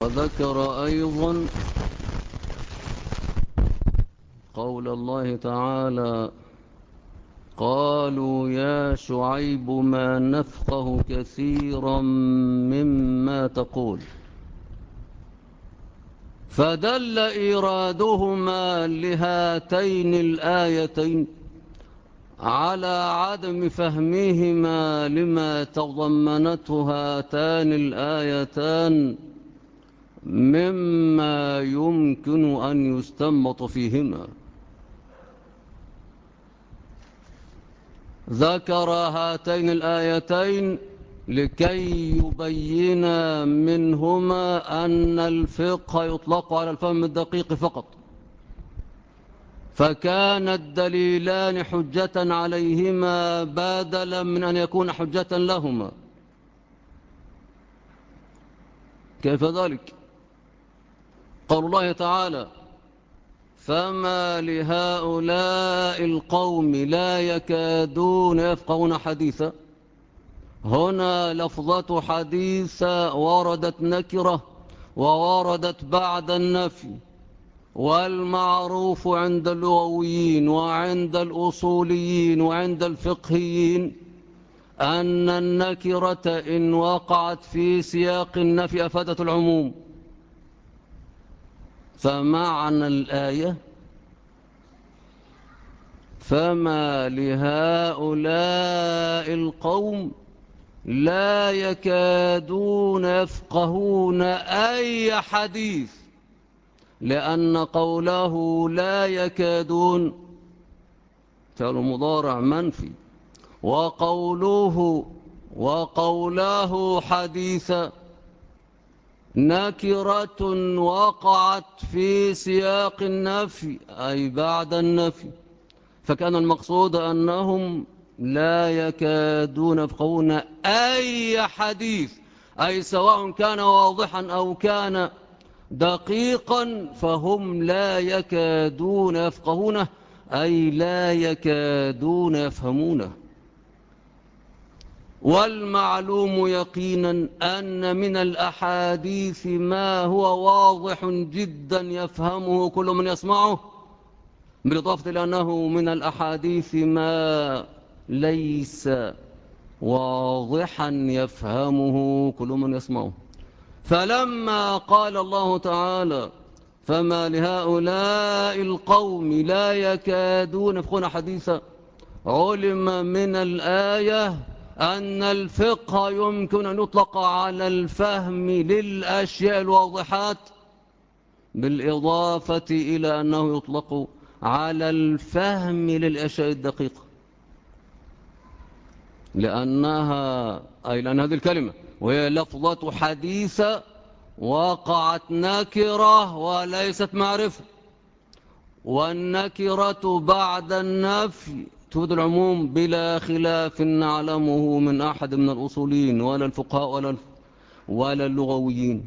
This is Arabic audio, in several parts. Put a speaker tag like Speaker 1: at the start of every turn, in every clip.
Speaker 1: وذكر أيضا قول الله تعالى: قالوا يا شعيب ما نفقه كثيرا مما تقول. فدل إيرادهما لهاتين الآيتين على عدم فهمهما لما تضمنته هاتان الآيتان مما يمكن أن يستنبط فيهما. ذكر هاتين الآيتين لكي يبين منهما أن الفقه يطلق على الفهم الدقيق فقط، فكان الدليلان حجة عليهما بدلا من أن يكون حجة لهما. كيف ذلك؟ قول الله تعالى: فما لهؤلاء القوم لا يكادون يفقهون حديثا. هنا لفظة حديث وردت نكرة ووردت بعد النفي، والمعروف عند اللغويين وعند الأصوليين وعند الفقهيين أن النكرة إن وقعت في سياق النفي أفادت العموم. فمعنى الآية: فما لهؤلاء القوم لا يكادون يفقهون أي حديث، لأن قوله لا يكادون فعل مضارع منفي، وقوله حديثا نكرة وقعت في سياق النفي أي بعد النفي، فكان المقصود أنهم لا يكادون يفقهون أي حديث، أي سواء كان واضحا أو كان دقيقا فهم لا يكادون يفقهونه، أي لا يكادون يفهمونه. والمعلوم يقينا أن من الأحاديث ما هو واضح جدا يفهمه كل من يسمعه، بالإضافة لأنه من الأحاديث ما ليس واضحا يفهمه كل من يسمعه. فلما قال الله تعالى: فما لهؤلاء القوم لا يكادون يفقهون حديثا، علم من الآية أن الفقه يمكن أن يطلق على الفهم للأشياء الواضحات، بالإضافة إلى أنه يطلق على الفهم للأشياء الدقيقة، لأن هذه الكلمة وهي لفظة حديث وقعت نكرة وليست معرفة، والنكرة بعد النفي تفيد العموم بلا خلاف نعلمه من أحد من الأصوليين ولا الفقهاء ولا اللغويين.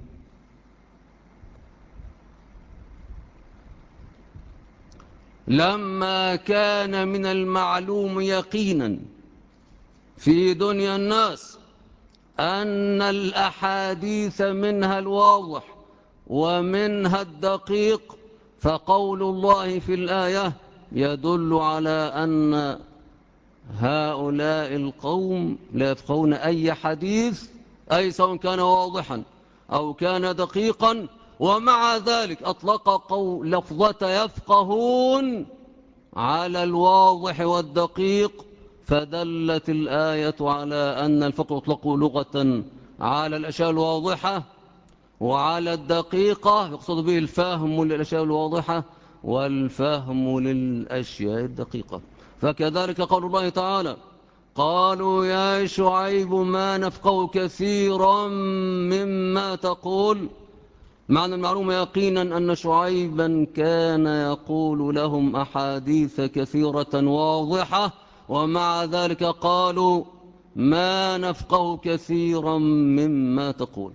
Speaker 1: لما كان من المعلوم يقينا في دنيا الناس أن الأحاديث منها الواضح ومنها الدقيق، فقول الله في الآية يدل على أن هؤلاء القوم لا يفقهون أي حديث، أي سواء كان واضحا أو كان دقيقا، ومع ذلك أطلق لفظة يفقهون على الواضح والدقيق، فدلت الآية على أن الفقه يطلق لغة على الأشياء الواضحة وعلى الدقيقة، يقصد به الفهم للأشياء الواضحة والفهم للأشياء الدقيقة. فكذلك قول الله تعالى: قالوا يا شعيب ما نفقه كثيرا مما تقول. معنى المعلوم يقينا أن شعيبا كان يقول لهم أحاديث كثيرة واضحة، ومع ذلك قالوا ما نفقه كثيرا مما تقول،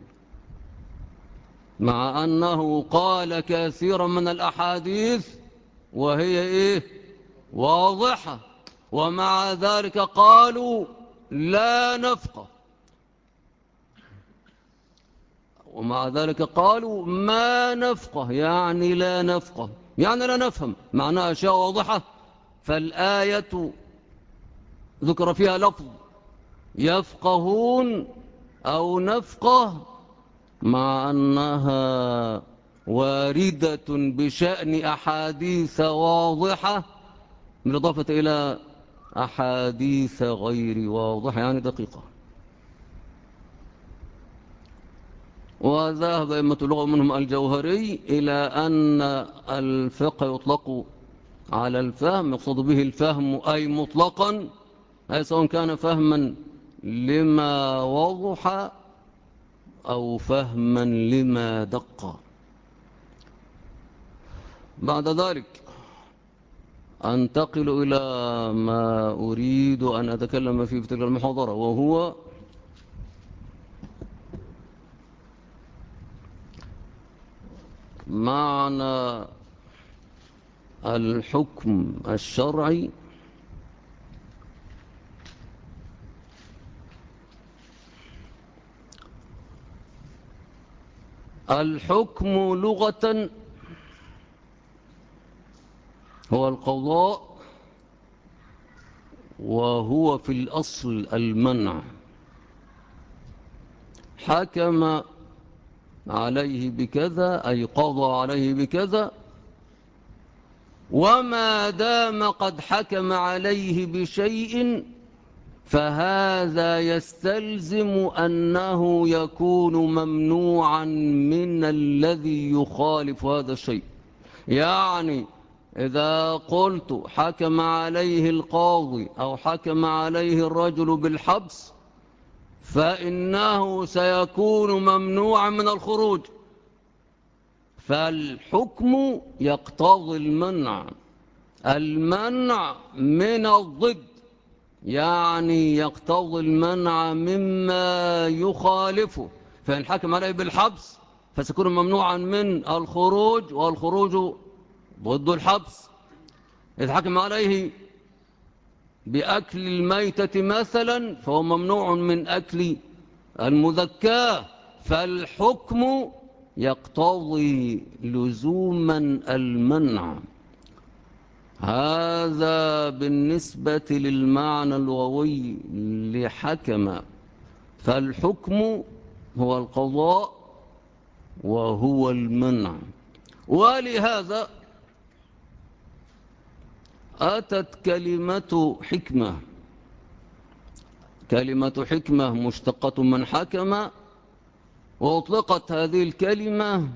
Speaker 1: مع أنه قال كثيرا من الأحاديث وهي واضحة، ومع ذلك قالوا لا نفقه. ومع ذلك قالوا ما نفقه، يعني لا نفقه، يعني لا نفهم، معناها أشياء واضحة. فالآية ذكر فيها لفظ يفقهون أو نفقه، مع أنها واردة بشأن أحاديث واضحة، بالإضافة إلى أحاديث غير واضحة يعني دقيقة. وذهب أئمة اللغة منهم الجوهري إلى أن الفقه يطلق على الفهم، يقصد به الفهم أي مطلقا، أي سواء كان فهما لما وضح أو فهما لما دق. بعد ذلك أنتقل إلى ما أريد أن أتكلم فيه في تلك المحاضرة، وهو معنى الحكم الشرعي الحكم لغة هو القضاء، وهو في الأصل المنع. حكم عليه بكذا أي قضى عليه بكذا، وما دام قد حكم عليه بشيء فهذا يستلزم أنه يكون ممنوعا من الذي يخالف هذا الشيء. يعني إذا قلت حكم عليه القاضي أو حكم عليه الرجل بالحبس، فإنه سيكون ممنوعا من الخروج، فالحكم يقتضي المنع من الضد، يعني يقتضي المنع مما يخالفه. فإن حكم عليه بالحبس فسيكون ممنوعا من الخروج، والخروج ضد الحبس. إذا حكم عليه بأكل الميتة مثلا فهو ممنوع من أكل المذكاة، فالحكم يقتضي لزوما المنع. هذا بالنسبة للمعنى اللغوي لحكم. فالحكم هو القضاء وهو المنع. ولهذا أتت كلمة حكمة مشتقة من حكم، وأطلقت هذه الكلمة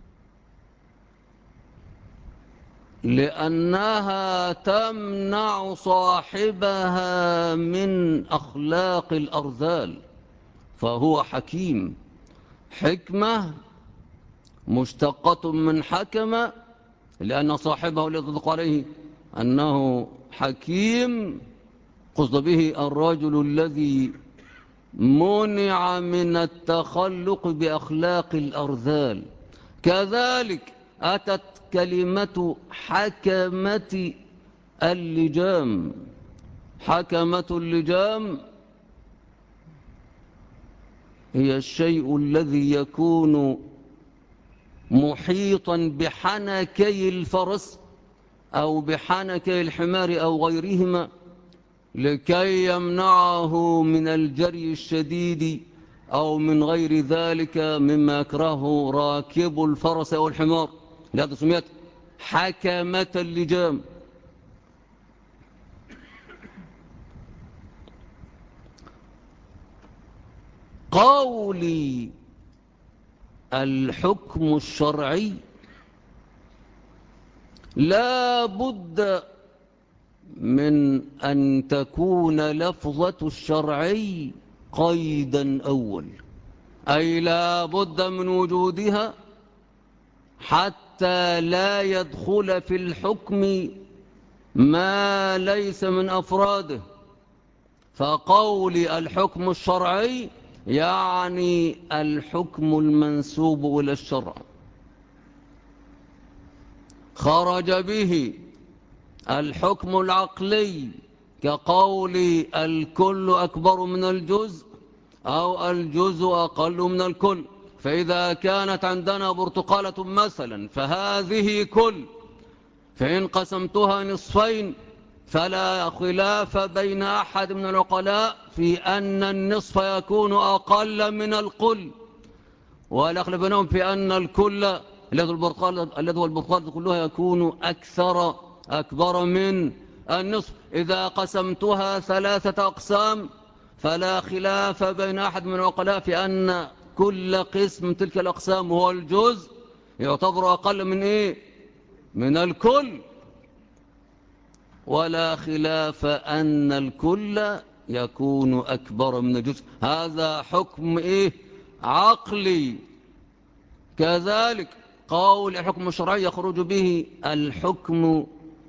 Speaker 1: لأنها تمنع صاحبها من أخلاق الأرذال، فهو حكيم. حكمة مشتقة من حكم لأن صاحبه الذي يطلق عليه أنه حكيم، قصد به الرجل الذي منع من التخلق بأخلاق الأرذال. كذلك أتت كلمة حكمة اللجام. حكمة اللجام هي الشيء الذي يكون محيطا بحنكي الفرس أو بحنكي الحمار أو غيرهما، لكي يمنعه من الجري الشديد أو من غير ذلك مما يكرهه راكب الفرس أو الحمار. لهذا سميت حكمة اللجام. قولي الحكم الشرعي لا بد من أن تكون لفظة الشرعي قيدا أول، أي لا بد من وجودها حتى لا يدخل في الحكم ما ليس من أفراده. فقول الحكم الشرعي يعني الحكم المنسوب إلى الشرع، خرج به الحكم العقلي كقول الكل أكبر من الجزء أو الجزء أقل من الكل، فإذا كانت عندنا برتقالة مثلا فهذه كل، فإن قسمتها نصفين فلا خلاف بين أحد من العقلاء في أن النصف يكون أقل من الكل، ولا خلاف بينهم في أن الكل الذي هو البرتقالة كلها يكون أكبر من النصف. إذا قسمتها 3 أقسام فلا خلاف بين أحد من العقلاء في أن كل قسم من تلك الأقسام هو الجزء يعتبر أقل من إيه؟ من الكل، ولا خلاف أن الكل يكون أكبر من الجزء. هذا حكم إيه؟ عقلي. كذلك قول الحكم الشرعي يخرج به الحكم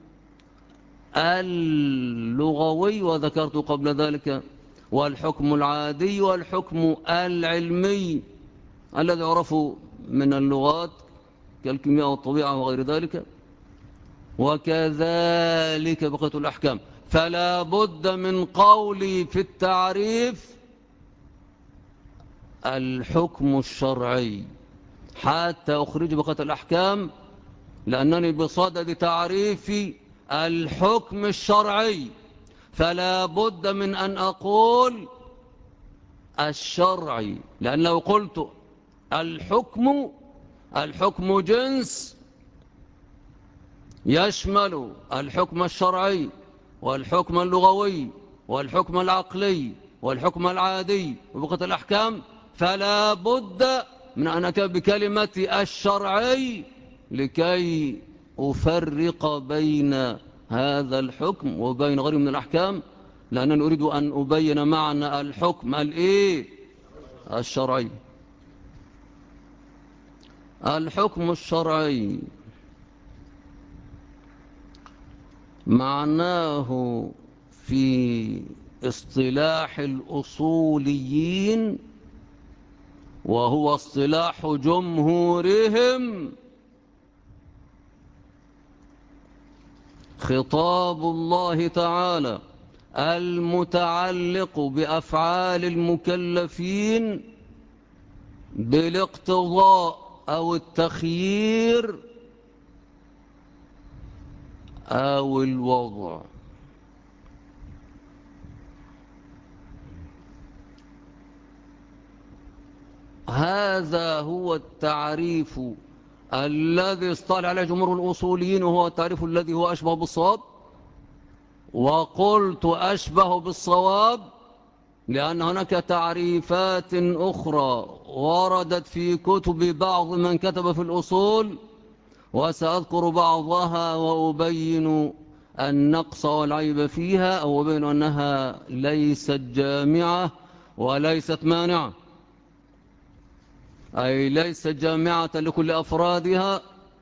Speaker 1: اللغوي، وذكرت قبل ذلك، والحكم العادي، والحكم العلمي الذي يعرف من اللغات كالكيمياء والطبيعة وغير ذلك، وكذلك بقية الأحكام. فلا بد من قولي في التعريف الحكم الشرعي حتى أخرج بقية الأحكام، لأنني بصدد تعريف الحكم الشرعي فلا بد من أن أقول الشرعي، لأن لو قلت الحكم جنس يشمل الحكم الشرعي والحكم اللغوي والحكم العقلي والحكم العادي وبقية الأحكام، فلا بد من أن أتي بكلمة الشرعي لكي أفرق بين هذا الحكم وبين غيره من الأحكام، لأنني أريد أن أبين معنى الحكم الشرعي. الحكم الشرعي معناه في اصطلاح الأصوليين، وهو اصطلاح جمهورهم، خطاب الله تعالى المتعلق بأفعال المكلفين بالاقتضاء أو التخيير أو الوضع. هذا هو التعريف الذي اصطلح عليه جمهور الأصوليين، وهو التعريف الذي هو أشبه بالصواب. وقلت أشبه بالصواب لأن هناك تعريفات أخرى وردت في كتب بعض من كتب في الأصول، وسأذكر بعضها وأبين النقص والعيب فيها، أو أبين أنها ليست جامعة وليست مانعة، أي ليست جامعة لكل أفرادها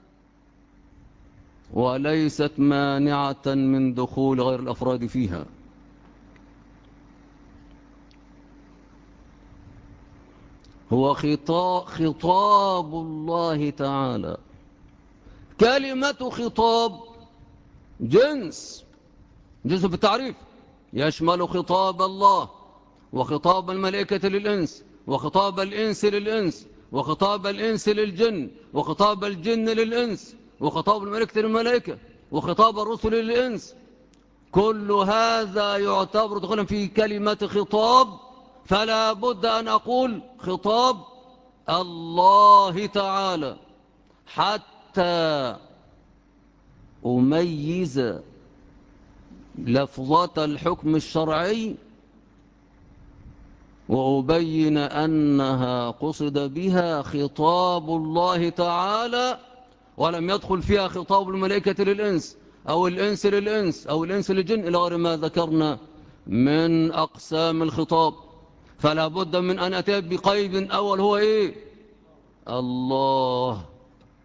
Speaker 1: وليست مانعة من دخول غير الأفراد فيها. هو خطاب الله تعالى. كلمة خطاب جنس في التعريف، يشمل خطاب الله وخطاب الملائكة للإنس وخطاب الإنس للإنس وخطاب الإنس للجن وخطاب الجن للإنس وخطاب الملائكة للملائكة وخطاب الرسل للإنس. كل هذا يعتبر دخولا في كلمة خطاب، فلا بد أن أقول خطاب الله تعالى حتى أميز لفظة الحكم الشرعي وأبين أنها قصد بها خطاب الله تعالى، ولم يدخل فيها خطاب الملائكة للإنس أو الإنس للإنس أو الإنس للجن إلى غير ما ذكرنا من أقسام الخطاب. فلا بد من أن أتي بقيد أول هو إيه؟ الله.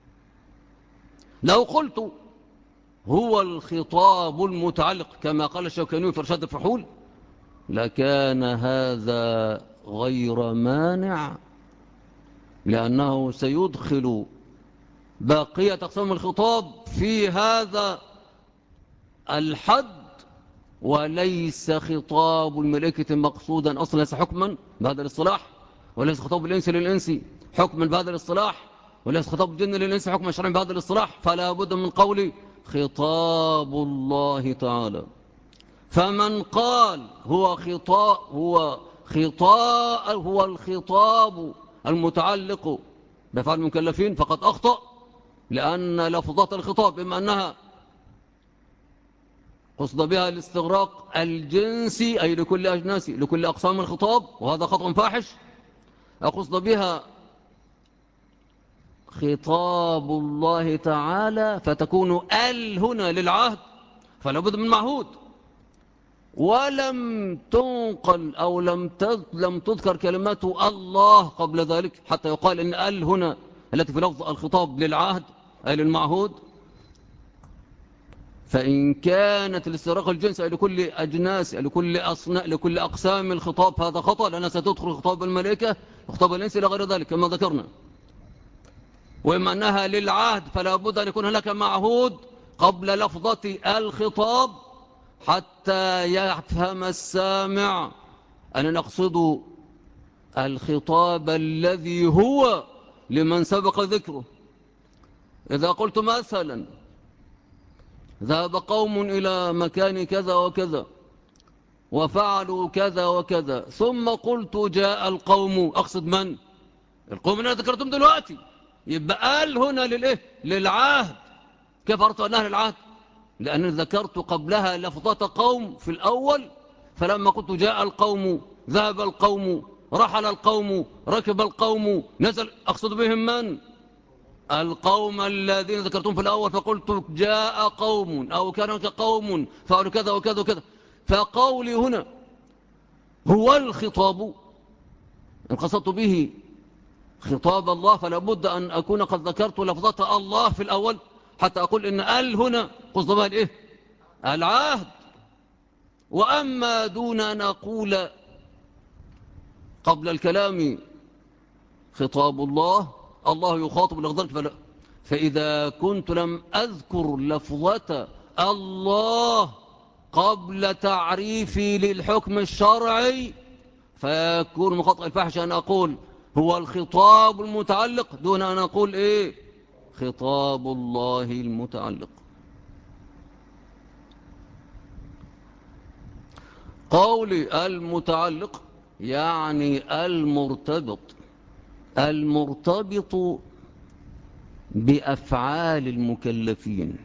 Speaker 1: لو قلت هو الخطاب المتعلق كما قال الشوكاني في إرشاد الفحول لكان هذا غير مانع، لأنه سيدخل بقية أقسام الخطاب في هذا الحد، وليس خطاب الملائكة مقصودا أصلا، ليس حكما بهذا الاصطلاح، وليس خطاب الإنس للإنس حكما بهذا الاصطلاح، وليس خطاب الجن للإنس حكما شرعا بهذا الاصطلاح، فلا بد من قول خطاب الله تعالى. فمن قال هو الخطاب المتعلق بأفعال المكلفين فقد أخطأ، لأن لفظات الخطاب بما أنها قصد بها الاستغراق الجنسي أي لكل أجناس لكل أقسام الخطاب، وهذا خطأ فاحش، قصد بها خطاب الله تعالى فتكون هنا للعهد، فلا بد من معهود. ولم تنقل أو لم تذكر كلمات الله قبل ذلك حتى يقال إن هنا التي في لفظ الخطاب للعهد أي للمعهود. فإن كانت الاستغراق الجنس أي لكل أجناس لكل أقسام الخطاب هذا خطأ، لأنها ستدخل خطاب الملائكة وخطاب الإنس إلى غير ذلك كما ذكرنا. وإما أنها للعهد فلا بد أن يكون هناك معهود قبل لفظة الخطاب حتى يفهم السامع أن نقصد الخطاب الذي هو لمن سبق ذكره. إذا قلت مثلا ذهب قوم إلى مكان كذا وكذا وفعلوا كذا وكذا، ثم قلت جاء القوم، أقصد من؟ القوم اللي أنا ذكرتهم دلوقتي. يبقى هنا للإيه؟ للعهد. كيف عرفت أنها للعهد؟ لأنني ذكرت قبلها لفظات قوم في الأول، فلما قلت جاء القوم ذهب القوم رحل القوم ركب القوم نزل، أقصد بهم من؟ القوم الذين ذكرتهم في الأول، فقلت جاء قوم أو كان هناك قوم فعلوا كذا وكذا وكذا. فقولي هنا هو الخطاب إن قصدت به خطاب الله فلا بد أن أكون قد ذكرت لفظات الله في الأول حتى أقول إن هنا قصد بها الإيه؟ العهد. وأما دون أن أقول قبل الكلام خطاب الله يخاطب لغضك، فإذا كنت لم أذكر لفظة الله قبل تعريفي للحكم الشرعي فيكون مخاطئ الفحش أن أقول هو الخطاب المتعلق دون أن أقول إيه؟ خطاب الله المتعلق. قولي المتعلق يعني المرتبط بأفعال المكلفين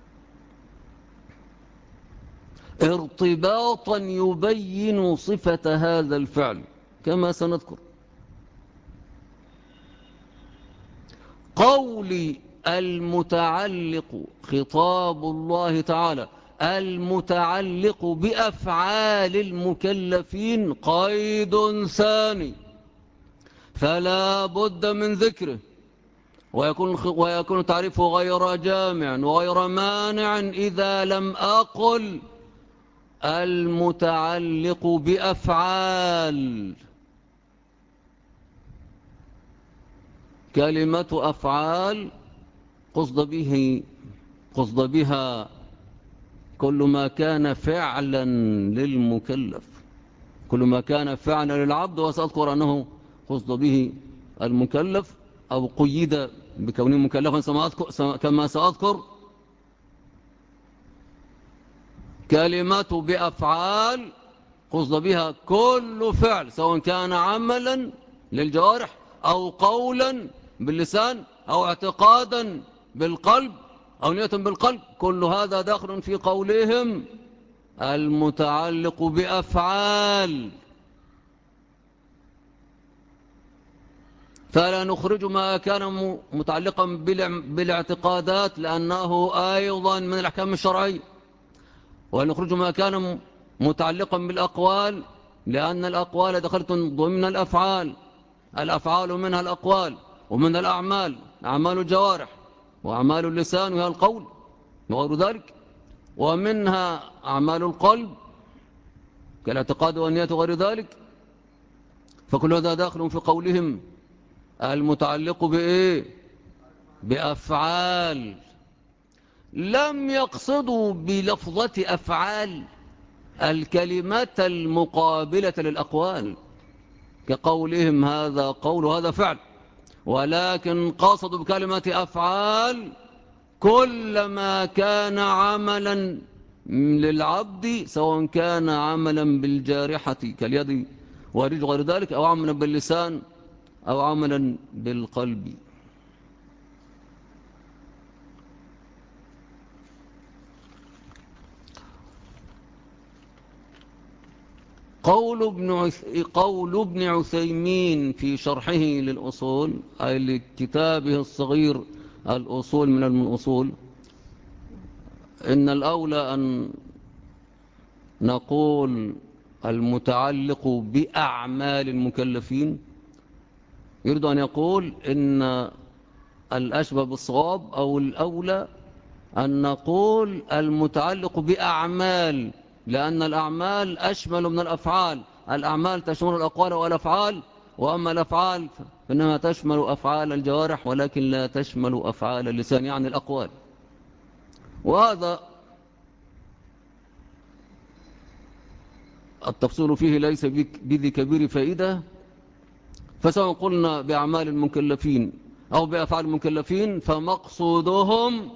Speaker 1: ارتباطا يبين صفة هذا الفعل كما سنذكر. قولي المتعلق خطاب الله تعالى المتعلق بأفعال المكلفين قيد ثاني فلا بد من ذكره، ويكون تعريفه غير جامع وغير مانع إذا لم أقل المتعلق بأفعال. كلمة أفعال قصد بها كل ما كان فعلا للمكلف، كل ما كان فعلا للعبد، وسأذكر أنه قصد به المكلف أو قيد بكونه مكلفا كما سأذكر. كلمة بأفعال قصد بها كل فعل سواء كان عملا للجوارح أو قولا باللسان أو اعتقادا بالقلب أو نية بالقلب، كل هذا داخل في قولهم المتعلق بأفعال. فلا نخرج ما كان متعلقا بالاعتقادات لأنه أيضا من الأحكام الشرعية، ونخرج ما كان متعلقا بالأقوال لأن الأقوال دخلت ضمن الأفعال. الأفعال منها الأقوال ومن الأعمال أعمال الجوارح وأعمال اللسان وهي القول وغير ذلك، ومنها أعمال القلب كالاعتقاد والنية وغير ذلك. فكل هذا داخل في قولهم المتعلق بإيه؟ بأفعال. لم يقصدوا بلفظة أفعال الكلمات المقابلة للأقوال، كقولهم هذا قول وهذا فعل، ولكن قصدوا بكلمة أفعال كل ما كان عملا للعبد، سواء كان عملا بالجارحة كاليد والرجل غير ذلك، أو عملا باللسان، أو عملا بالقلب. قول ابن عثيمين في شرحه للأصول، أي لكتابه الصغير الأصول من الأصول، إن الأولى أن نقول المتعلق بأعمال المكلفين. يريد أن يقول إن الأشبه بالصواب أو الأولى أن نقول المتعلق بأعمال، لأن الأعمال أشمل من الأفعال. الأعمال تشمل الأقوال والأفعال، وأما الأفعال فإنها تشمل أفعال الجوارح ولكن لا تشمل أفعال اللسان، يعني الأقوال. وهذا التفصيل فيه ليس بذي كبير فائدة، فسواء قلنا بأعمال المكلفين أو بأفعال المكلفين فمقصودهم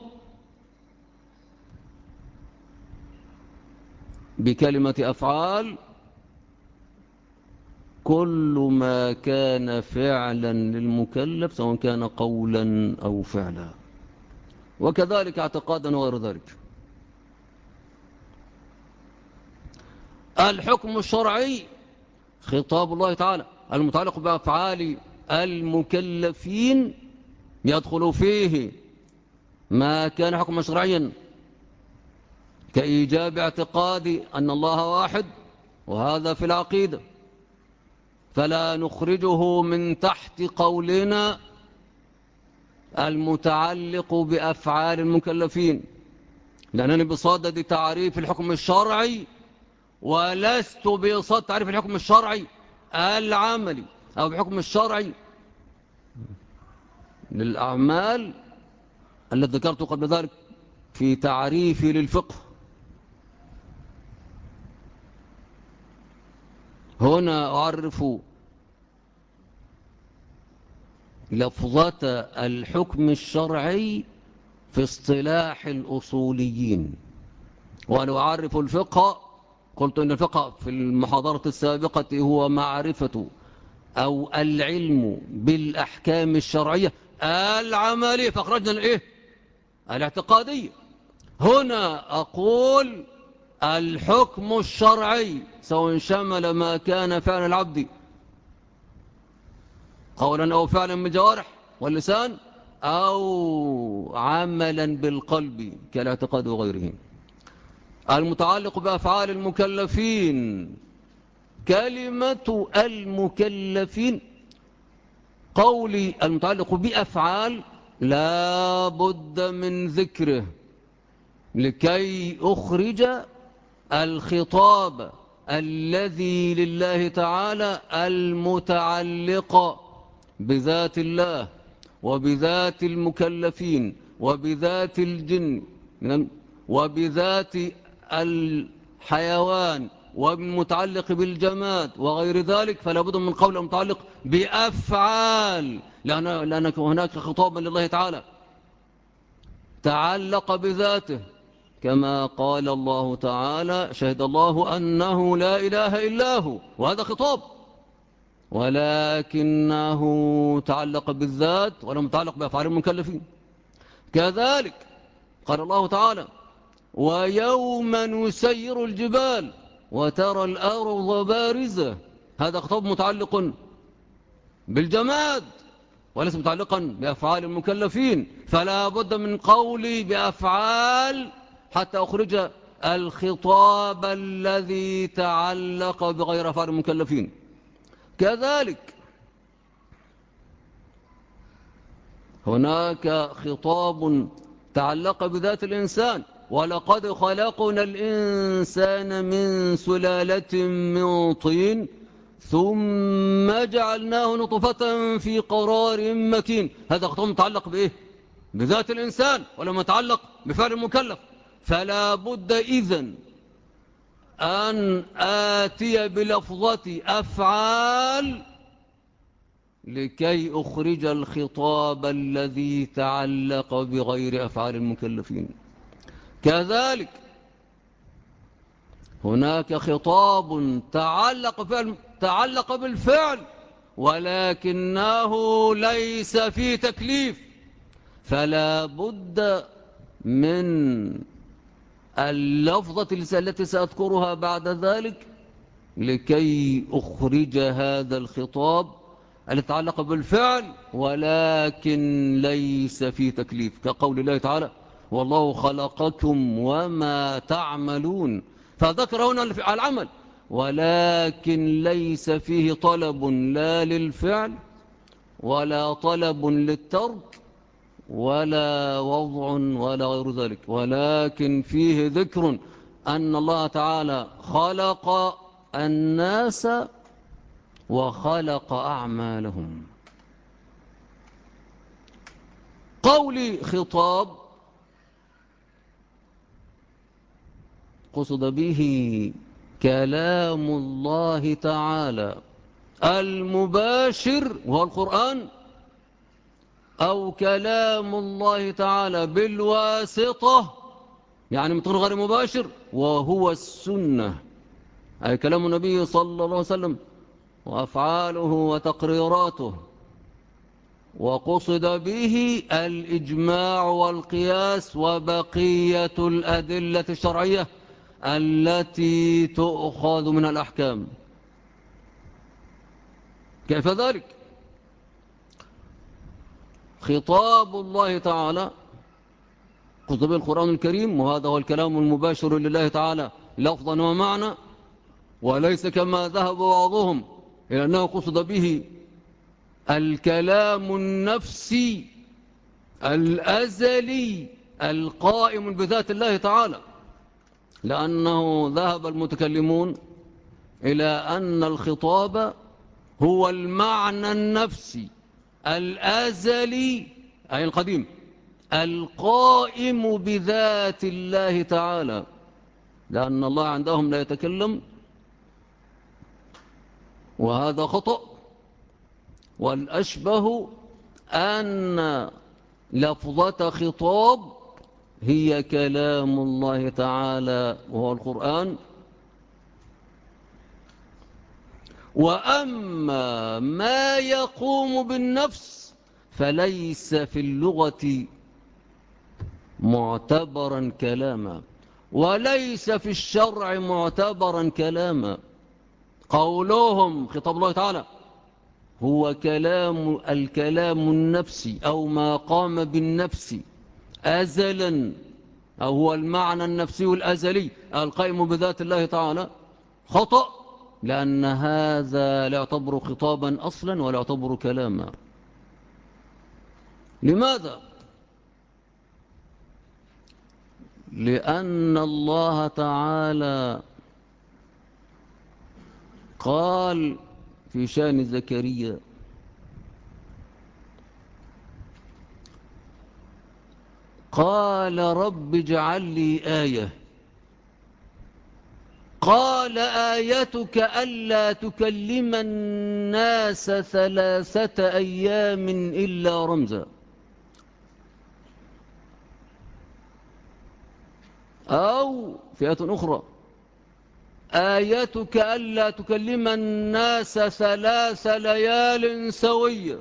Speaker 1: بكلمة أفعال كل ما كان فعلا للمكلف، سواء كان قولا أو فعلا، وكذلك اعتقادا وغير ذلك. الحكم الشرعي خطاب الله تعالى المتعلق بأفعال المكلفين يدخل فيه ما كان حكما شرعيا كإيجاب اعتقاد أن الله واحد، وهذا في العقيدة، فلا نخرجه من تحت قولنا المتعلق بأفعال المكلفين، لأنني بصدد تعريف الحكم الشرعي ولست بصدد تعريف الحكم الشرعي العملي أو بحكم الشرعي للأعمال الذي ذكرته قبل ذلك في تعريفي للفقه. هنا أعرف لفظة الحكم الشرعي في اصطلاح الأصوليين، وأنا أعرف الفقه. قلت إن الفقه في المحاضرة السابقة هو معرفة أو العلم بالأحكام الشرعية العملية، فأخرجنا الإيه؟ الاعتقادية. هنا أقول الحكم الشرعي سواء شمل ما كان فعل العبد قولا أو فعلا بالجوارح واللسان، أو عملا بالقلب كالاعتقاد وغيره. المتعلق بأفعال المكلفين، كلمة المكلفين قولي المتعلق بأفعال لا بد من ذكره لكي أخرج الخطاب الذي لله تعالى المتعلق بذات الله وبذات المكلفين وبذات الجن وبذات الحيوان ومتعلق بالجماد وغير ذلك، فلا بد من قول متعلق بأفعال، لأن هناك خطابا لله تعالى تعلق بذاته، كما قال الله تعالى شهد الله أنه لا إله إلا هو، وهذا خطاب، ولكنه تعلق بالذات ولم يتعلق بأفعال المكلفين. كذلك قال الله تعالى ويوم نسير الجبال وترى الأرض بارزة، هذا خطاب متعلق بالجماد وليس متعلقا بأفعال المكلفين، فلا بد من قولي بأفعال حتى أخرج الخطاب الذي تعلق بغير أفعال المكلفين. كذلك هناك خطاب تعلق بذات الإنسان، ولقد خلقنا الإنسان من سلالة من طين ثم جعلناه نطفة في قرار مكين، هذا خطاب متعلق بإيه؟ بذات الإنسان ولما يتعلق بفعل المكلف. فلا بد إذن أن آتي بلفظة أفعال لكي أخرج الخطاب الذي تعلق بغير أفعال المكلفين. كذلك هناك خطاب تعلق بالفعل ولكنه ليس فيه تكليف، فلا بد من اللفظة التي سأذكرها بعد ذلك لكي أخرج هذا الخطاب الذي يتعلق بالفعل ولكن ليس فيه تكليف، كقول الله تعالى والله خلقكم وما تعملون، فذكر هنا العمل ولكن ليس فيه طلب لا للفعل ولا طلب للترك ولا وضع ولا غير ذلك، ولكن فيه ذكر أن الله تعالى خلق الناس وخلق أعمالهم. قولي خطاب قصد به كلام الله تعالى المباشر وهو القرآن، أو كلام الله تعالى بالواسطة يعني من غير مباشر وهو السنة، أي كلام النبي صلى الله عليه وسلم وأفعاله وتقريراته. وقصد به الإجماع والقياس وبقية الأدلة الشرعية التي تؤخذ من الأحكام. كيف ذلك؟ خطاب الله تعالى قصد به القرآن الكريم، وهذا هو الكلام المباشر لله تعالى لفظا ومعنى، وليس كما ذهب بعضهم إلى أنه قصد به الكلام النفسي الأزلي القائم بذات الله تعالى، لأنه ذهب المتكلمون إلى أن الخطاب هو المعنى النفسي الأزلي أي القديم القائم بذات الله تعالى، لأن الله عندهم لا يتكلم، وهذا خطأ. والأشبه أن لفظة خطاب هي كلام الله تعالى وهو القرآن. وأما ما يقوم بالنفس فليس في اللغة معتبرا كلاما وليس في الشرع معتبرا كلاما. قولهم خطاب الله تعالى هو الكلام النفسي أو ما قام بالنفس أزلا، أو هو المعنى النفسي الأزلي القائم بذات الله تعالى، خطأ، لأن هذا لا يعتبر خطابا أصلا ولا يعتبر كلاما. لماذا؟ لأن الله تعالى قال في شأن زكريا قال رب اجعل لي آية، قال آيتك ألا تكلم الناس 3 أيام إلا رمزا. أو في آية أخرى آيتك ألا تكلم الناس 3 ليال سوية.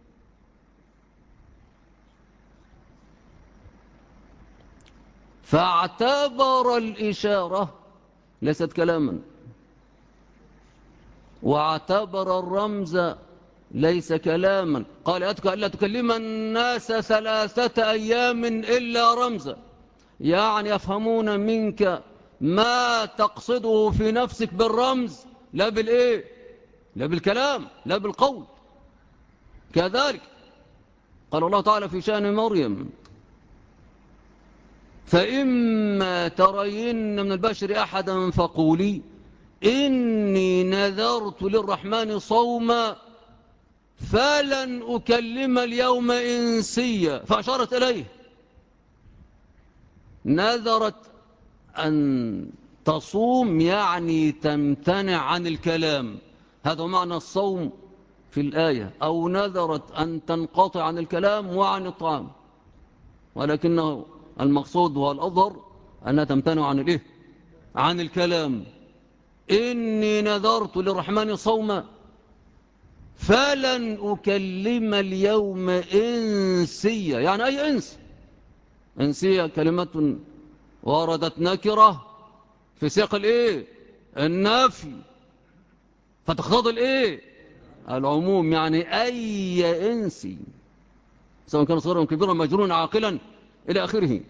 Speaker 1: فاعتبر الإشارة ليست كلاما، واعتبر الرمز ليس كلاما. قال آيتك ألا تكلم الناس 3 أيام إلا رمزا، يعني يفهمون منك ما تقصده في نفسك بالرمز لا بالإيه؟ لا بالكلام لا بالقول. كذلك قال الله تعالى في شأن مريم فإما ترين من البشر أحدا فقولي إني نذرت للرحمن صوما فلن أكلم اليوم إنسيا. فأشارت إليه، نذرت أن تصوم يعني تمتنع عن الكلام، هذا معنى الصوم في الآية أو نذرت أن تنقطع عن الكلام وعن الطعام، ولكنه المقصود والأظهر أنها تمتنع عن الإيه؟ عن الكلام. إني نذرت للرحمن صوما فلن أكلم اليوم إنسيا، يعني أي إنس. إنسية كلمة وردت نكرة في سياق الإيه؟ النفي، فتقتضي الإيه؟ العموم، يعني أي إنسي سواء كان صغيرا كبيرا مجنونا عاقلا إلى آخره.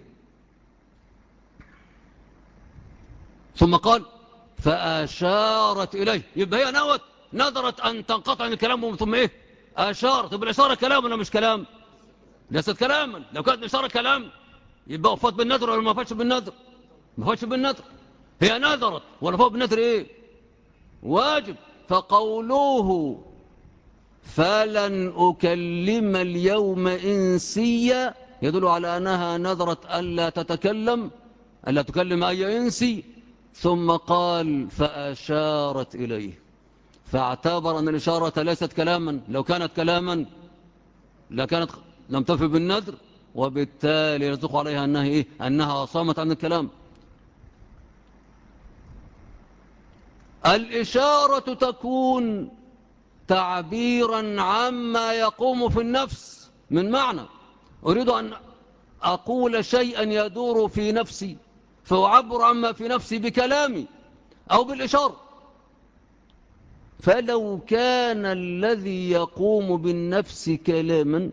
Speaker 1: ثم قال فأشارت إليه، يبقى هي نذرت أن تنقطع عن الكلام، ثم إيه؟ أشارت. طب الإشارة كلام ولا مش كلام؟ ليست كلاما. لو كانت الإشارة كلام يبقى وفات بالنذر ولا ما وفاتش بالنذر؟ ما وفاتش بالنذر. هي نذرت ولا فوق بالنذر إيه؟ واجب. فقولوه فلن أكلم اليوم إنسيا يدل على أنها نذرت ألا تتكلم، ألا تكلم أي إنسي. ثم قال فأشارت إليه، فاعتبر أن الإشارة ليست كلاما. لو كانت كلاما لكانت لم تفي بالنذر، وبالتالي يصدق عليها أنها, إيه؟ أنها صامت عن الكلام. الإشارة تكون تعبيرا عما يقوم في النفس من معنى. أريد أن أقول شيئا يدور في نفسي فأعبر عما في نفسي بكلامي أو بالإشارة. فلو كان الذي يقوم بالنفس كلاما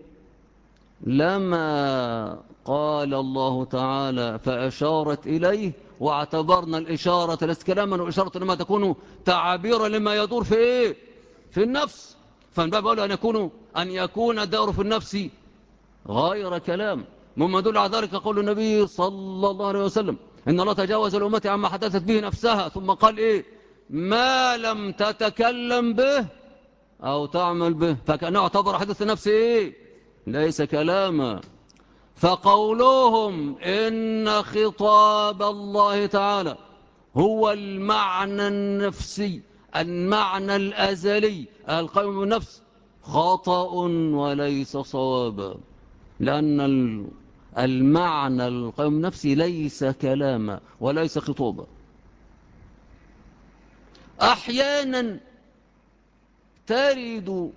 Speaker 1: لما قال الله تعالى فأشارت إليه، واعتبرنا الإشارة ليست كلاما، والإشارة لما تكون تعبيرا لما يدور في إيه؟ في النفس. فالباب أقول أن يكون دار في النفس غير كلام. مما يدل على ذلك قول النبي صلى الله عليه وسلم إن الله تجاوز الأمة عما حدثت به نفسها، ثم قال إيه؟ ما لم تتكلم به أو تعمل به. فكأنه اعتبر حدث النفس إيه؟ ليس كلاما. فقولهم إن خطاب الله تعالى هو المعنى النفسي، المعنى الأزلي القائم بالنفس، خطأ وليس صوابا، لأن المعنى القائم بالنفسي ليس كلاما وليس خطابا. أحيانا ترد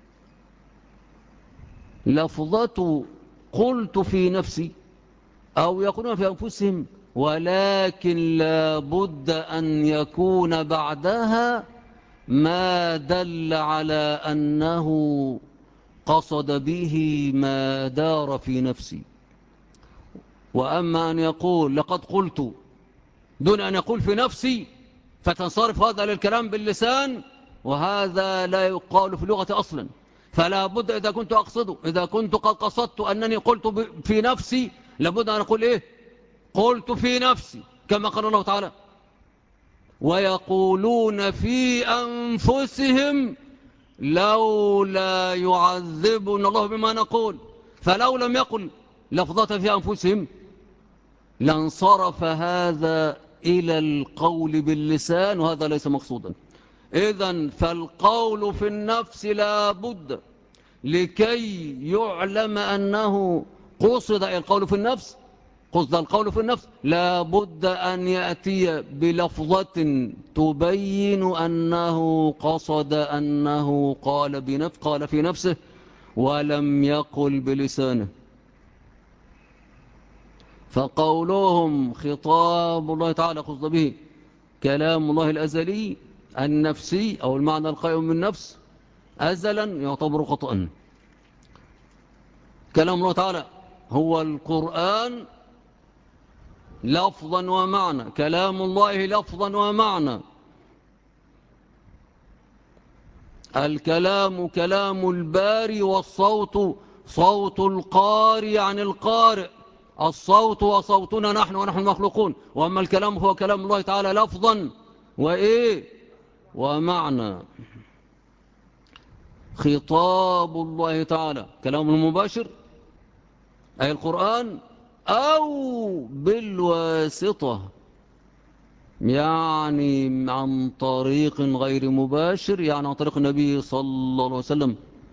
Speaker 1: لفظة قلت في نفسي أو يقولون في أنفسهم، ولكن لا بد أن يكون بعدها ما دل على أنه قصد به ما دار في نفسي. وأما أن يقول لقد قلت دون أن يقول في نفسي فتنصرف هذا للكلام باللسان، وهذا لا يقال في اللغة أصلا. فلا بد إذا كنت قد قصدت أنني قلت في نفسي لابد أن أقول إيه؟ قلت في نفسي، كما قال الله تعالى ويقولون في أنفسهم لولا يعذبنا الله بما نقول. فلو لم يقل لفظة في أنفسهم لانصرف هذا إلى القول باللسان، وهذا ليس مقصودا. إذن فالقول في النفس لا بد لكي يعلم أنه قصد القول في النفس، قصد القول في النفس لا بد أن يأتي بلفظة تبين أنه قصد أنه قال في نفسه ولم يقل بلسانه. فقولهم خطاب الله تعالى قصد به كلام الله الأزلي النفسي أو المعنى القائم من النفس أزلا يعتبر خطأ. كلام الله تعالى هو القرآن لفظا ومعنى، كلام الله لفظا ومعنى. الكلام كلام الباري، والصوت صوت القاري عن القارئ، الصوت وصوتنا نحن ونحن المخلوقون. وأما الكلام هو كلام الله تعالى لفظا وإيه ومعنى. خطاب الله تعالى كلام المباشر أي القرآن، أو بالواسطة يعني عن طريق غير مباشر، يعني عن طريق النبي صلى الله عليه وسلم.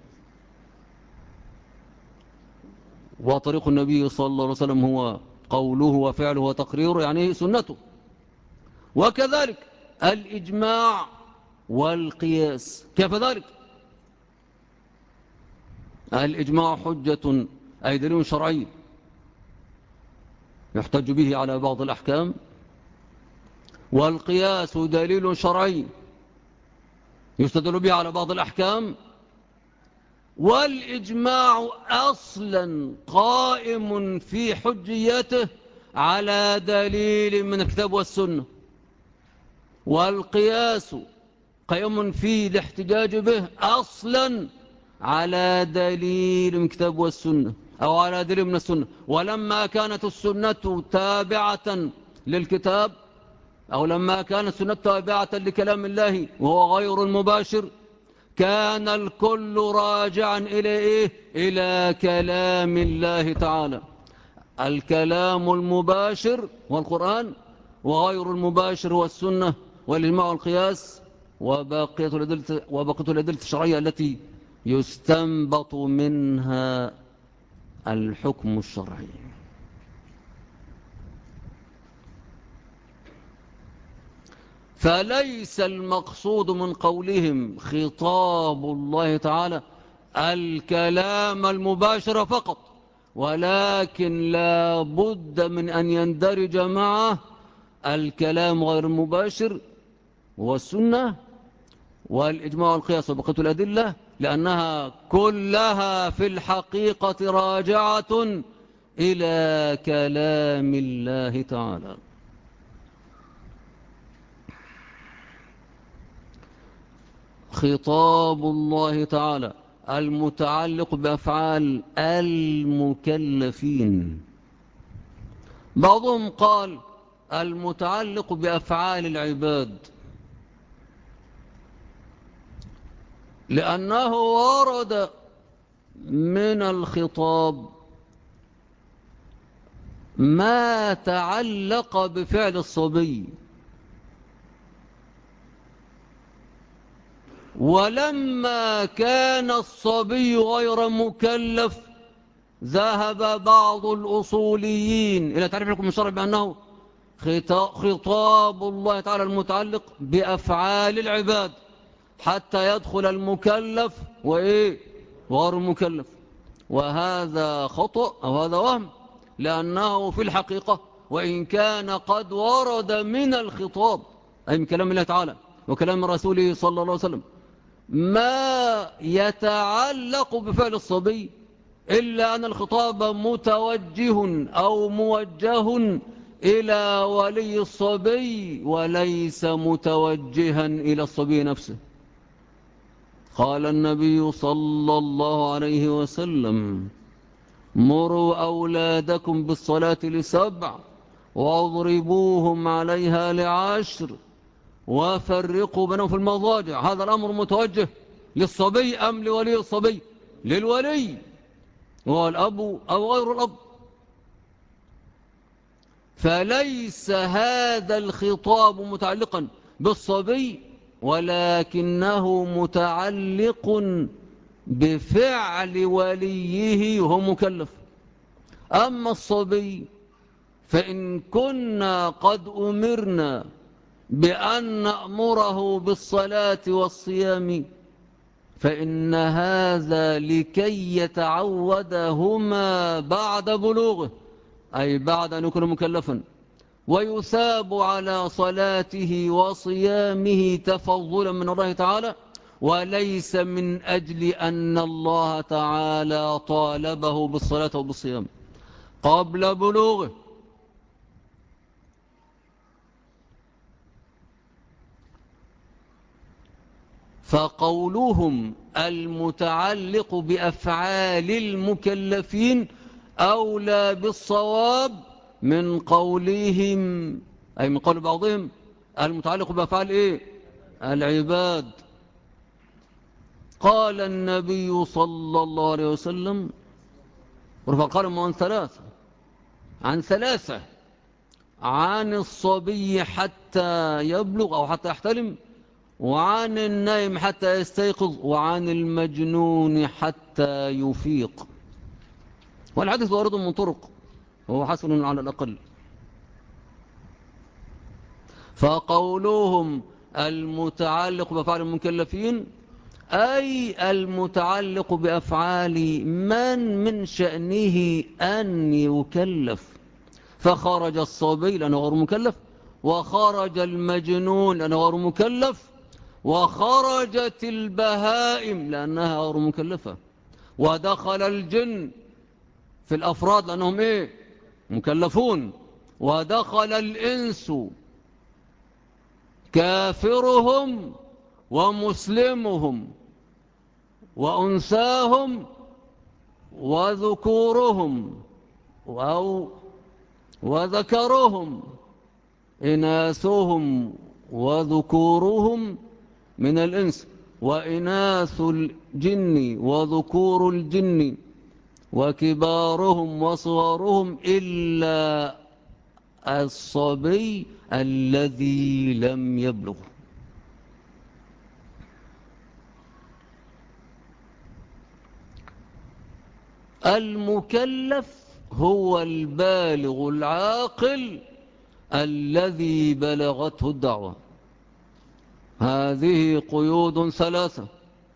Speaker 1: وطريق النبي صلى الله عليه وسلم هو قوله وفعله وتقريره، يعني سنته. وكذلك الإجماع والقياس كيف ذلك؟ الإجماع حجة أي دليل شرعي يحتج به على بعض الأحكام، والقياس دليل شرعي يستدل به على بعض الأحكام، والإجماع أصلا قائم في حجيته على دليل من الكتاب والسنة، والقياس قائم في الاحتجاج به أصلا على دليل من الكتاب والسنة أو على دليل من السنة. ولما كانت السنة تابعة للكتاب، أو لما كانت السنة تابعة لكلام الله وهو غير المباشر، كان الكل راجعا إلى إيه؟ إلى كلام الله تعالى. الكلام المباشر هو القرآن، وغير المباشر هو السنة والإجماع والقياس، وبقية الأدلة الشرعية التي يستنبط منها الحكم الشرعي. فليس المقصود من قولهم خطاب الله تعالى الكلام المباشر فقط، ولكن لا بد من أن يندرج معه الكلام غير المباشر والسنة والإجماع والقياس وبقية الأدلة، لأنها كلها في الحقيقة راجعة إلى كلام الله تعالى. خطاب الله تعالى المتعلق بأفعال المكلفين. بعضهم قال المتعلق بأفعال العباد، لأنه ورد من الخطاب ما تعلق بفعل الصبي، ولما كان الصبي غير مكلف ذهب بعض الأصوليين إلى تعريف الحكم الشرعي بأنه خطاب الله تعالى المتعلق بأفعال العباد حتى يدخل المكلف وإيه وغير المكلف. وهذا خطأ أو هذا وهم، لأنه في الحقيقة وإن كان قد ورد من الخطاب أي من كلام الله تعالى وكلام رسوله صلى الله عليه وسلم ما يتعلق بفعل الصبي، إلا أن الخطاب متوجه أو موجه إلى ولي الصبي وليس متوجها إلى الصبي نفسه. قال النبي صلى الله عليه وسلم مروا أولادكم بالصلاة ل7 واضربوهم عليها ل10 وفرقوا بينهم في المضاجع. هذا الأمر متوجه للصبي أم لولي الصبي؟ للولي، وهو الأب أو غير الأب. فليس هذا الخطاب متعلقا بالصبي، ولكنه متعلق بفعل وليه وهو مكلف. أما الصبي فإن كنا قد أمرنا بأن نأمره بالصلاة والصيام فإن هذا لكي يتعودهما بعد بلوغه، أي بعد أن يكون مكلفا، ويثاب على صلاته وصيامه تفضلا من الله تعالى، وليس من أجل أن الله تعالى طالبه بالصلاة وبالصيام قبل بلوغه. فقولهم المتعلق بأفعال المكلفين أولى بالصواب من قولهم، أي من قول بعضهم المتعلق بأفعال إيه؟ العباد. قال النبي صلى الله عليه وسلم رفع القلم عن ثلاثة عن الصبي حتى يبلغ أو حتى يحتلم، وعن النائم حتى يستيقظ، وعن المجنون حتى يفيق. والحديث وارد من طرق، وهو حسن على الأقل. فقولهم المتعلق بأفعال المكلفين أي المتعلق بأفعال من شأنه أن يكلف، فخرج الصبي لأنه غير مكلف، وخرج المجنون لأنه غير مكلف، وخرجت البهائم لأنها غير مكلفة، ودخل الجن في الأفراد لأنهم إيه؟ مكلفون، ودخل الإنس كافرهم ومسلمهم وأنثاهم وذكورهم وذكرهم، إناثهم وذكورهم من الإنس، وإناث الجن وذكور الجن، وكبارهم وصغارهم إلا الصبي الذي لم يبلغ. المكلف هو البالغ العاقل الذي بلغته الدعوة. هذه قيود ثلاثة: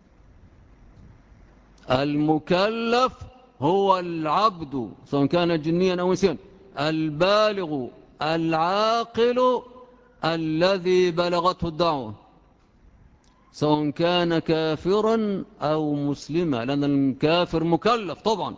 Speaker 1: المكلف هو العبد سواء كان جنيا أو إنسيا، البالغ العاقل الذي بلغته الدعوة، سواء كان كافرا أو مسلما، لأن الكافر مكلف طبعا.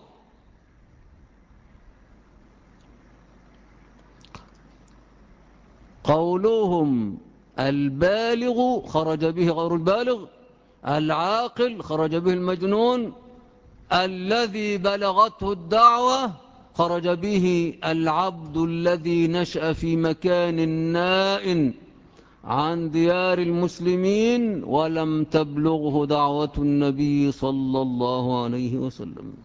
Speaker 1: قولهم البالغ خرج به غير البالغ، العاقل خرج به المجنون، الذي بلغته الدعوة خرج به العبد الذي نشأ في مكان نائٍ عن ديار المسلمين ولم تبلغه دعوة النبي صلى الله عليه وسلم.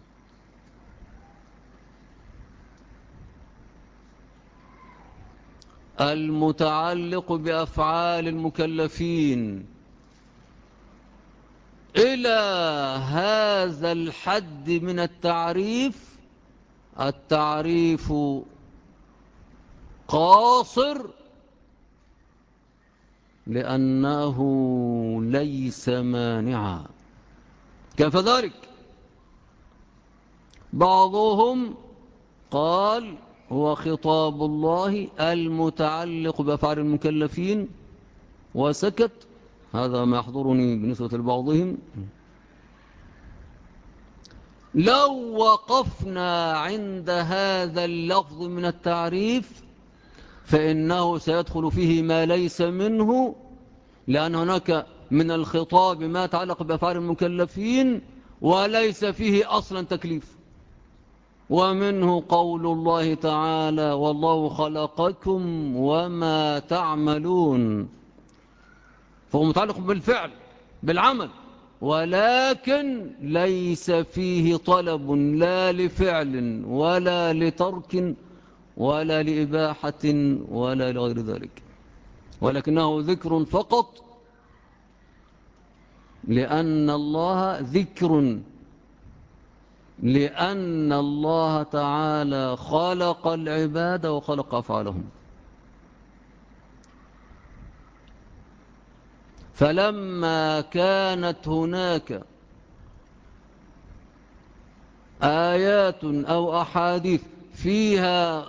Speaker 1: المتعلق بأفعال المكلفين إلى هذا الحد من التعريف، التعريف قاصر لأنه ليس مانعا. كيف ذلك؟ بعضهم قال هو خطاب الله المتعلق بأفعال المكلفين وسكت، هذا ما يحضرني بالنسبة لبعضهم. لو وقفنا عند هذا اللفظ من التعريف فإنه سيدخل فيه ما ليس منه، لأن هناك من الخطاب ما يتعلق بأفعال المكلفين وليس فيه أصلا تكليف. ومنه قول الله تعالى والله خلقكم وما تعملون، فهو متعلق بالفعل بالعمل، ولكن ليس فيه طلب لا لفعل ولا لترك ولا لإباحة ولا لغير ذلك، ولكنه ذكر فقط، لأن الله ذكر، لأن الله تعالى خلق العباد وخلق أفعالهم. فلما كانت هناك آيات أو أحاديث فيها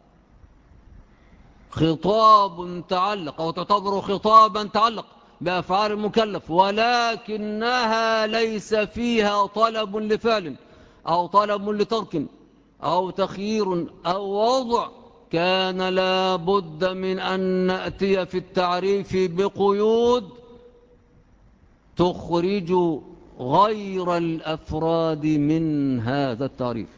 Speaker 1: خطاب تعلق أو تعتبر خطابا تعلق بأفعال المكلف، ولكنها ليس فيها طلب لفعل أو طلب لترك أو تخيير أو وضع، كان لا بد من أن نأتي في التعريف بقيود تخرج غير الأفراد من هذا التعريف،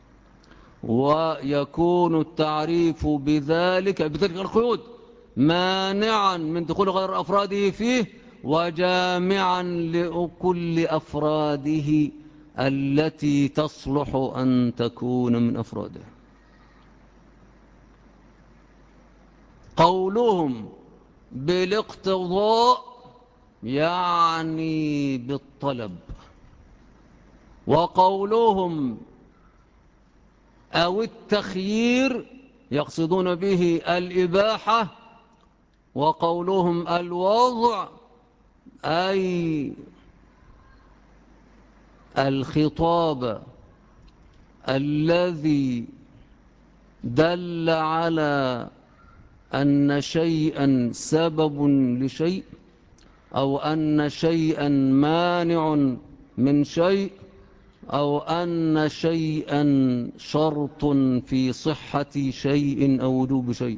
Speaker 1: ويكون التعريف بذلك بتلك القيود مانعا من دخول غير أفراده فيه، وجامعا لكل أفراده التي تصلح أن تكون من أفراده. قولهم بالاقتضاء يعني بالطلب، وقولهم أو التخيير يقصدون به الإباحة، وقولهم الوضع أي الخطاب الذي دل على أن شيئا سبب لشيء، أو أن شيئا مانع من شيء، أو أن شيئا شرط في صحة شيء أو وجوب شيء.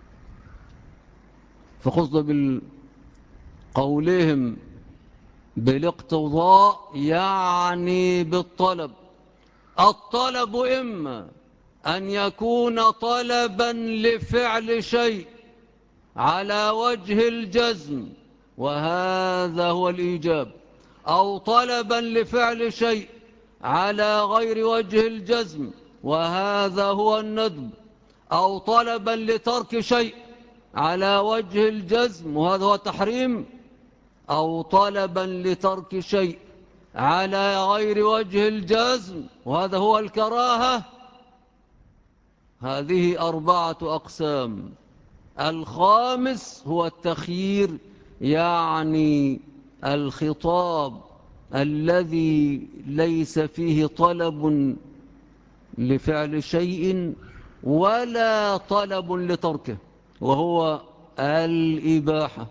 Speaker 1: فقصد بقولهم بالاقتضاء يعني بالطلب. الطلب إما أن يكون طلبا لفعل شيء على وجه الجزم وهذا هو الإيجاب، أو طلبا لفعل شيء على غير وجه الجزم وهذا هو الندب، أو طلبا لترك شيء على وجه الجزم وهذا هو التحريم، أو طلبا لترك شيء على غير وجه الجزم وهذا هو الكراهة. هذه 4 أقسام. الخامس هو التخيير، يعني الخطاب الذي ليس فيه طلب لفعل شيء ولا طلب لتركه، وهو الإباحة.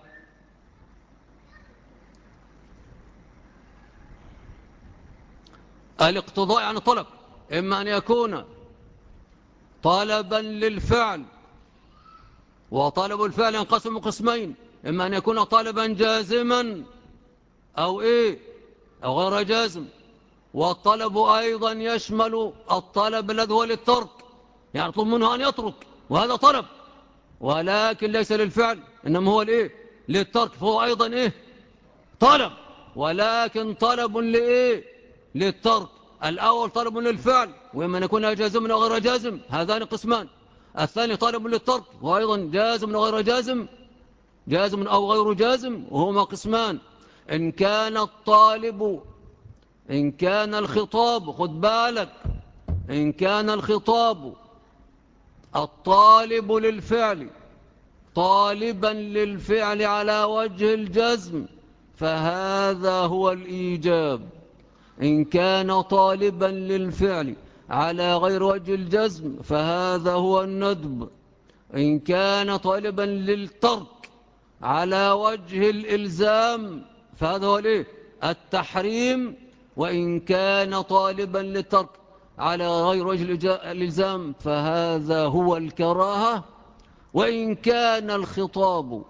Speaker 1: الاقتضاء يعني طلب، إما أن يكون طلبا للفعل، وطلب الفعل ينقسم قسمين: إما أن يكون طلبا جازما أو أو غير جازم. والطلب أيضا يشمل الطلب الذي هو للترك، يعني يطلب منه أن يترك وهذا طلب، ولكن ليس للفعل إنما هو للترك، فهو أيضا طلب، ولكن طلب للترك. الأول طلب للفعل، وإما أن يكون جازم أو غير جازم، هذان قسمان. الثاني طلب للترك وهو أيضا جازم أو غير جازم، جازم أو غير جازم، وهما قسمان. إن كان الطالب، إن كان الخطاب، خد بالك، إن كان الخطاب الطالب للفعل طالبا للفعل على وجه الجزم فهذا هو الإيجاب. إن كان طالبا للفعل على غير وجه الجزم فهذا هو الندب. إن كان طالبا للترك على وجه الإلزام فهذا هو التحريم. وإن كان طالبا للترك على غير وجه الإلزام فهذا هو الكراهة. وإن كان الخطاب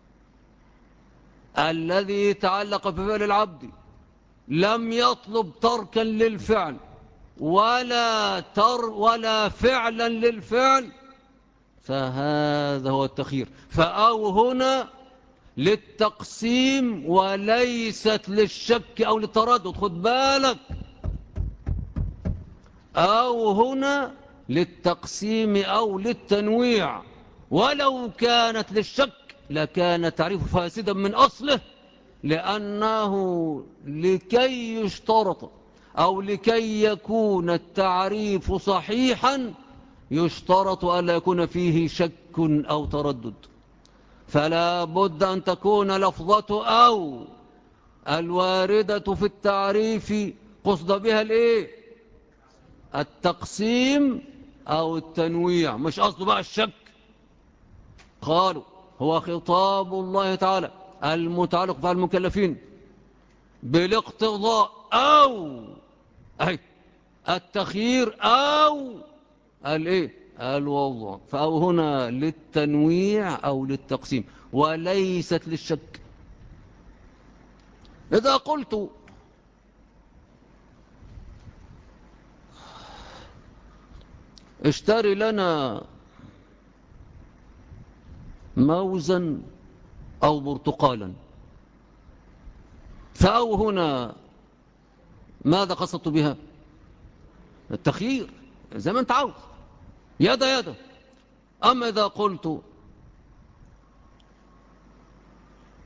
Speaker 1: الذي يتعلق بفعل العبد لم يطلب تركا للفعل ولا فعلا للفعل فهذا هو التخيير. فأو هنا للتقسيم وليست للشك أو للتردد، خد بالك، أو هنا للتقسيم أو للتنويع. ولو كانت للشك لكان تعريف فاسدا من أصله، لأنه لكي يشترط أو لكي يكون التعريف صحيحا يشترط ألا يكون فيه شك أو تردد. فلا بد أن تكون لفظة أو الواردة في التعريف قصد بها التقسيم أو التنويع، مش قصده بقى الشك. قالوا هو خطاب الله تعالى المتعلق بالمكلفين بالاقتضاء أو التخيير أو الوضع. فأو هنا للتنويع أو للتقسيم وليست للشك. إذا قلت اشتري لنا موزا أو برتقالا، فأو هنا ماذا قصدت بها؟ التخيير زي ما انت عاوز، يدا. أما إذا قلت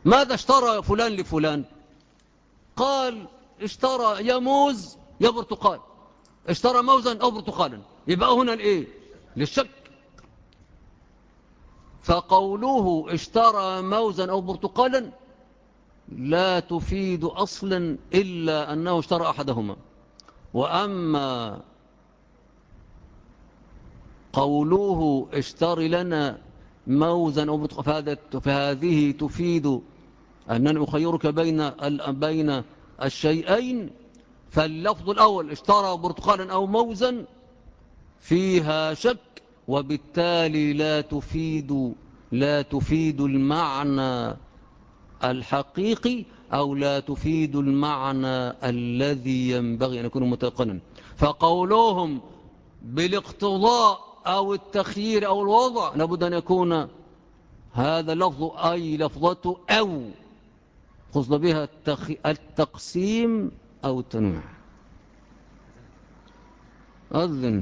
Speaker 1: ماذا اشترى فلان لفلان؟ قال اشترى يا موز يا برتقال، اشترى موزا أو برتقالا، يبقى هنا الايه؟ للشك. فقوله اشترى موزا أو برتقالا لا تفيد أصلا إلا أنه اشترى أحدهما. وأما قوله اشتري لنا موزا أو برتقالا فهذه تفيد أنني أخيرك بين الشيئين. فاللفظ الأول اشترى برتقالا أو موزا فيها شك، وبالتالي لا تفيد المعنى الحقيقي، أو لا تفيد المعنى الذي ينبغي أن يكون متيقنا. فقولهم بالاقتضاء أو التخيير أو الوضع لابد أن يكون هذا اللفظ أي لفظة أو قصد بها التقسيم أو التنويع. أذن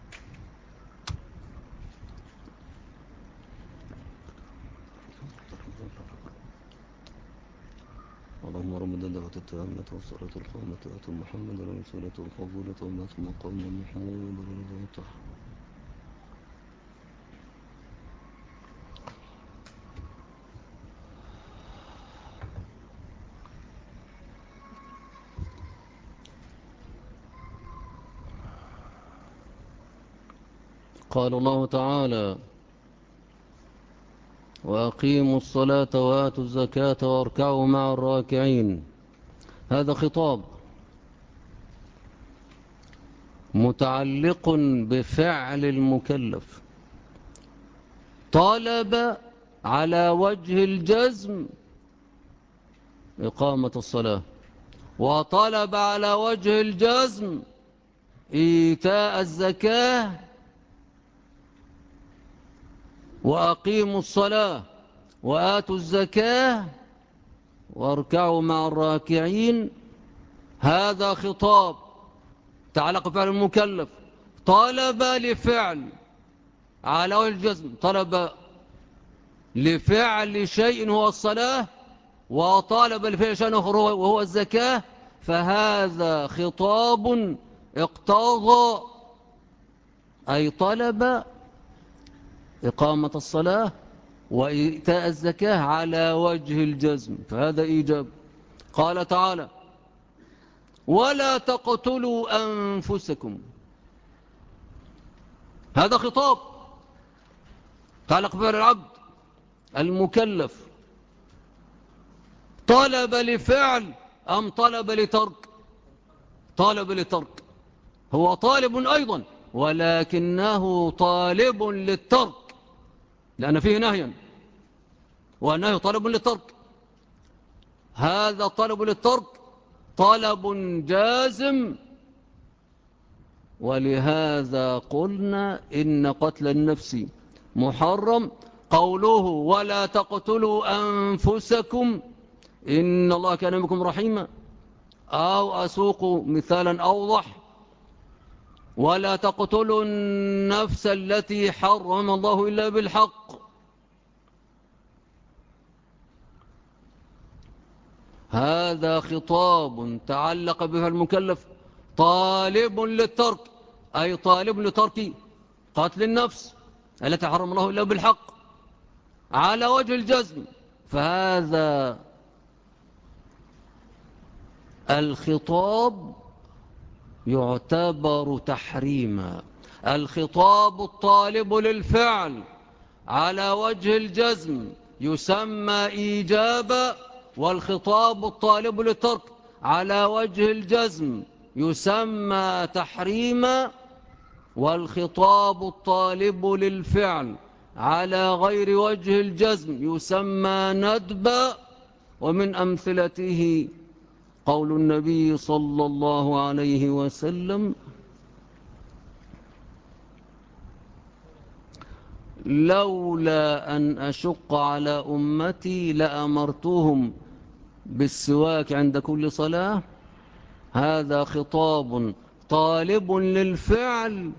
Speaker 1: اللهم رب الدعوة التامة والصلاة القامة آت محمد الرسولة الفضيلة وبعث مقام محمود رضيته. قال الله تعالى وأقيموا الصلاة وآتوا الزكاة واركعوا مع الراكعين. هذا خطاب متعلق بفعل المكلف، طالب على وجه الجزم إقامة الصلاة، وطالب على وجه الجزم إيتاء الزكاة، وأقيموا الصلاة وآتوا الزكاة واركعوا مع الراكعين. هذا خطاب تعلق بفعل المكلف، طلب لفعل على وجه الجزم، طلب لفعل شيء هو الصلاة، وطالب لفعل شيء آخر وهو الزكاة. فهذا خطاب اقتضى أي طلب إقامة الصلاة وإيتاء الزكاة على وجه الجزم، فهذا إيجاب. قال تعالى ولا تقتلوا أنفسكم. هذا خطاب تعلق بفعل العبد المكلف، طلب لفعل أم طلب لترك؟ طلب لترك، هو طالب أيضا ولكنه طالب للترك لأن فيه نهيا، والنهي طالب للترك. هذا طلب للترك طلب جازم، ولهذا قلنا إن قتل النفس محرم. قوله ولا تقتلوا أنفسكم إن الله كان بكم رحيما، أو أسوق مثالا أوضح ولا تقتلوا النفس التي حرم الله إلا بالحق. هذا خطاب تعلق بها المكلف طالب للترك، أي طالب لترك قتل النفس التي حرم الله إلا بالحق على وجه الجزم. فهذا الخطاب يعتبر تحريما. الخطاب الطالب للفعل على وجه الجزم يسمى إيجابا، والخطاب الطالب للترك على وجه الجزم يسمى تحريما، والخطاب الطالب للفعل على غير وجه الجزم يسمى ندبا. ومن أمثلته قول النبي صلى الله عليه وسلم لولا أن أشق على أمتي لأمرتهم بالسواك عند كل صلاة. هذا خطاب طالب للفعل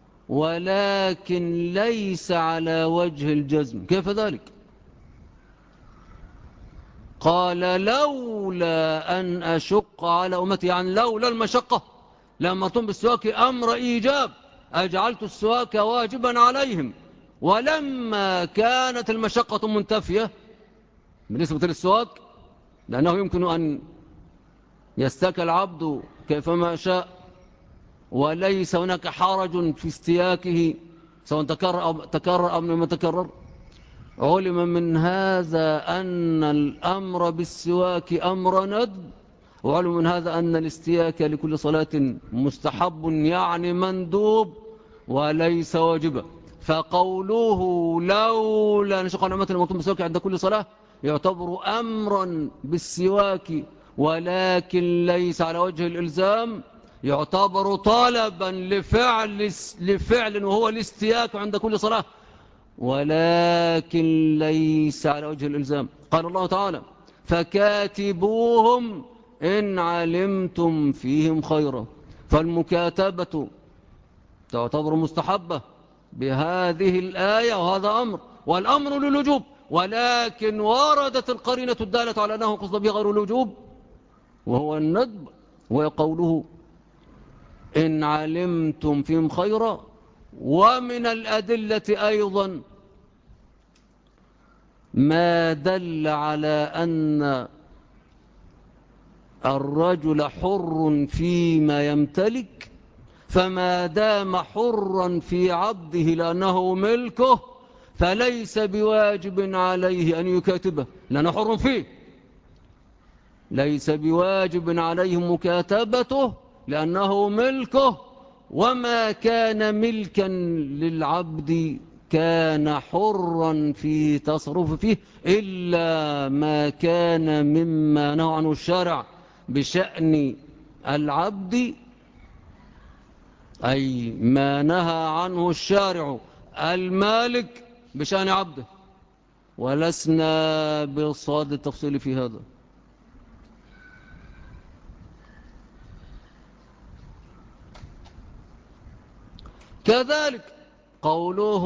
Speaker 1: ولكن ليس على وجه الجزم. كيف ذلك؟ قال لولا أن أشق على أمتي، يعني لولا المشقة لأمرتم بالسواك أمر إيجاب، أجعلت السواك واجبا عليهم. ولما كانت المشقة منتفية بالنسبة للسواك، لأنه يمكن أن يستاك العبد كيفما شاء وليس هناك حرج في استياكه سواء تكرر أم لم يتكرر، علم من هذا أن الأمر بالسواك أمر ندب، وعلم من هذا أن الاستياك لكل صلاة مستحب يعني مندوب وليس واجبا. فقوله لولا نشق على أمة المطلوب بالسواك عند كل صلاة يعتبر أمرا بالسواك ولكن ليس على وجه الإلزام، يعتبر طلبا لفعل وهو الاستياك عند كل صلاة ولكن ليس على وجه الإلزام. قال الله تعالى فكاتبوهم إن علمتم فيهم خيرا، فالمكاتبة تعتبر مستحبة بهذه الآية، وهذا أمر، والأمر للوجوب، ولكن وردت القرينة الدالة على أنه قصد به غير الوجوب وهو الندب، وقوله إن علمتم فيهم خيرا. ومن الأدلة أيضا ما دل على أن الرجل حر فيما يمتلك، فما دام حرا في عبده لأنه ملكه فليس بواجب عليه أن يكاتبه لأنه حر فيه، ليس بواجب عليه مكاتبته لأنه ملكه. وما كان ملكا للعبد كان حرا في تصرف فيه إلا ما كان مما نهى عنه الشرع بشأن العبد، أي ما نهى عنه الشارع المالك بشأن عبده، ولسنا بصاد التفصيل في هذا. كذلك قوله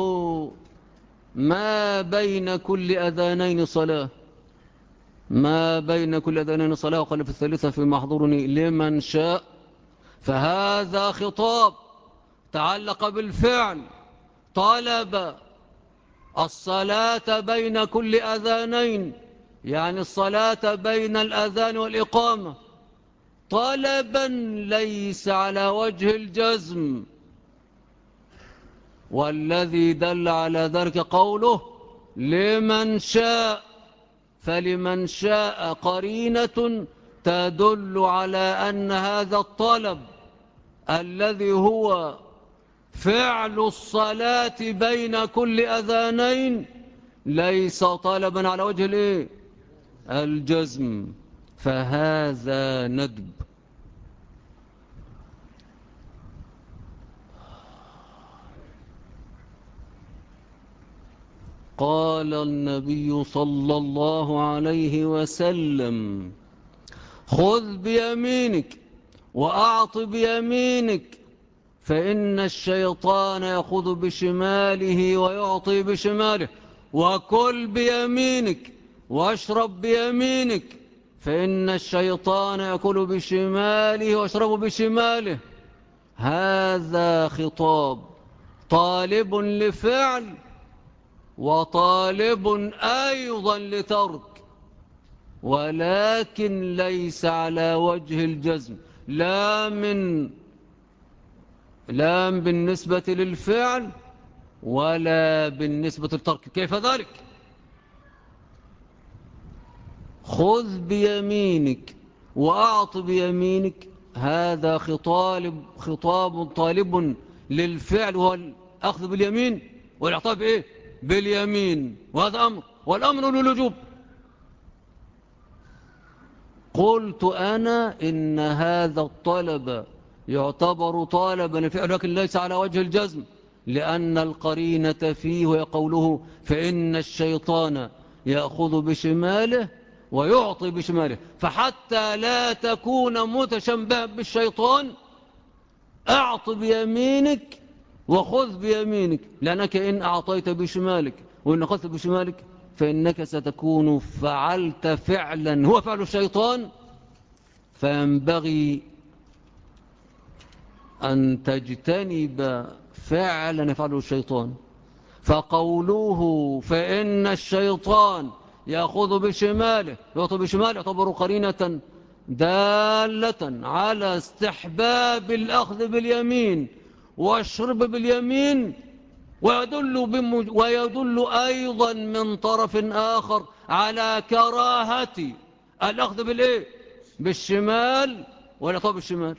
Speaker 1: ما بين كل أذانين صلاة، ما بين كل أذانين صلاة، وقال في الثالثة في محظورني لمن شاء، فهذا خطاب تعلق بالفعل، طلب الصلاة بين كل أذانين، يعني الصلاة بين الأذان والإقامة طلبا ليس على وجه الجزم، والذي دل على ذلك قوله لمن شاء، فلمن شاء قرينة تدل على أن هذا الطلب الذي هو فعل الصلاة بين كل أذانين ليس طلبا على وجه الجزم، فهذا ندب. قال النبي صلى الله عليه وسلم خذ بيمينك وأعط بيمينك، فإن الشيطان يأخذ بشماله ويعطي بشماله، وكل بيمينك واشرب بيمينك، فإن الشيطان يأكل بشماله ويشرب بشماله. هذا خطاب طالب لفعل وطالب أيضا لترك، ولكن ليس على وجه الجزم، لا بالنسبة للفعل ولا بالنسبة للترك. كيف ذلك؟ خذ بيمينك وأعط بيمينك، هذا خطاب طالب للفعل وهو الأخذ باليمين والإعطاء بإيه؟ باليمين، وهذا أمر، والأمر للوجوب. قلت أنا إن هذا الطلب يعتبر طالبا للفعل لكن ليس على وجه الجزم، لأن القرينة فيه ويقوله فإن الشيطان يأخذ بشماله ويعطي بشماله، فحتى لا تكون متشبها بالشيطان أعط بيمينك وخذ بيمينك، لأنك إن أعطيت بشمالك وإن أخذت بشمالك فإنك ستكون فعلت فعلا هو فعل الشيطان، فينبغي أن تجتنب فعلا يفعله الشيطان. فقوله فإن الشيطان يأخذ بشماله يأخذ بشماله يعتبر قرينة دالة على استحباب الأخذ باليمين والشرب باليمين، ويدل أيضا من طرف آخر على كراهة الأخذ بالإيه؟ بالشمال والعطاء بالشمال.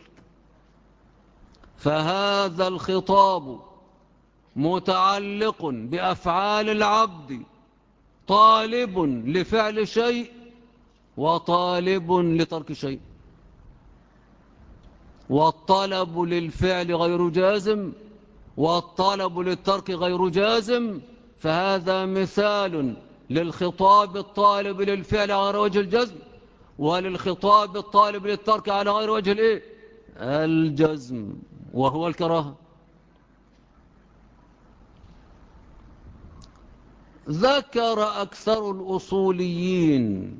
Speaker 1: فهذا الخطاب متعلق بأفعال العبد، طالب لفعل شيء وطالب لترك شيء، والطلب للفعل غير جازم والطلب للترك غير جازم. فهذا مثال للخطاب الطالب للفعل على وجه الجزم، وللخطاب الطالب للترك على غير وجه الايه؟ الجزم، وهو الكراهة. ذكر أكثر الأصوليين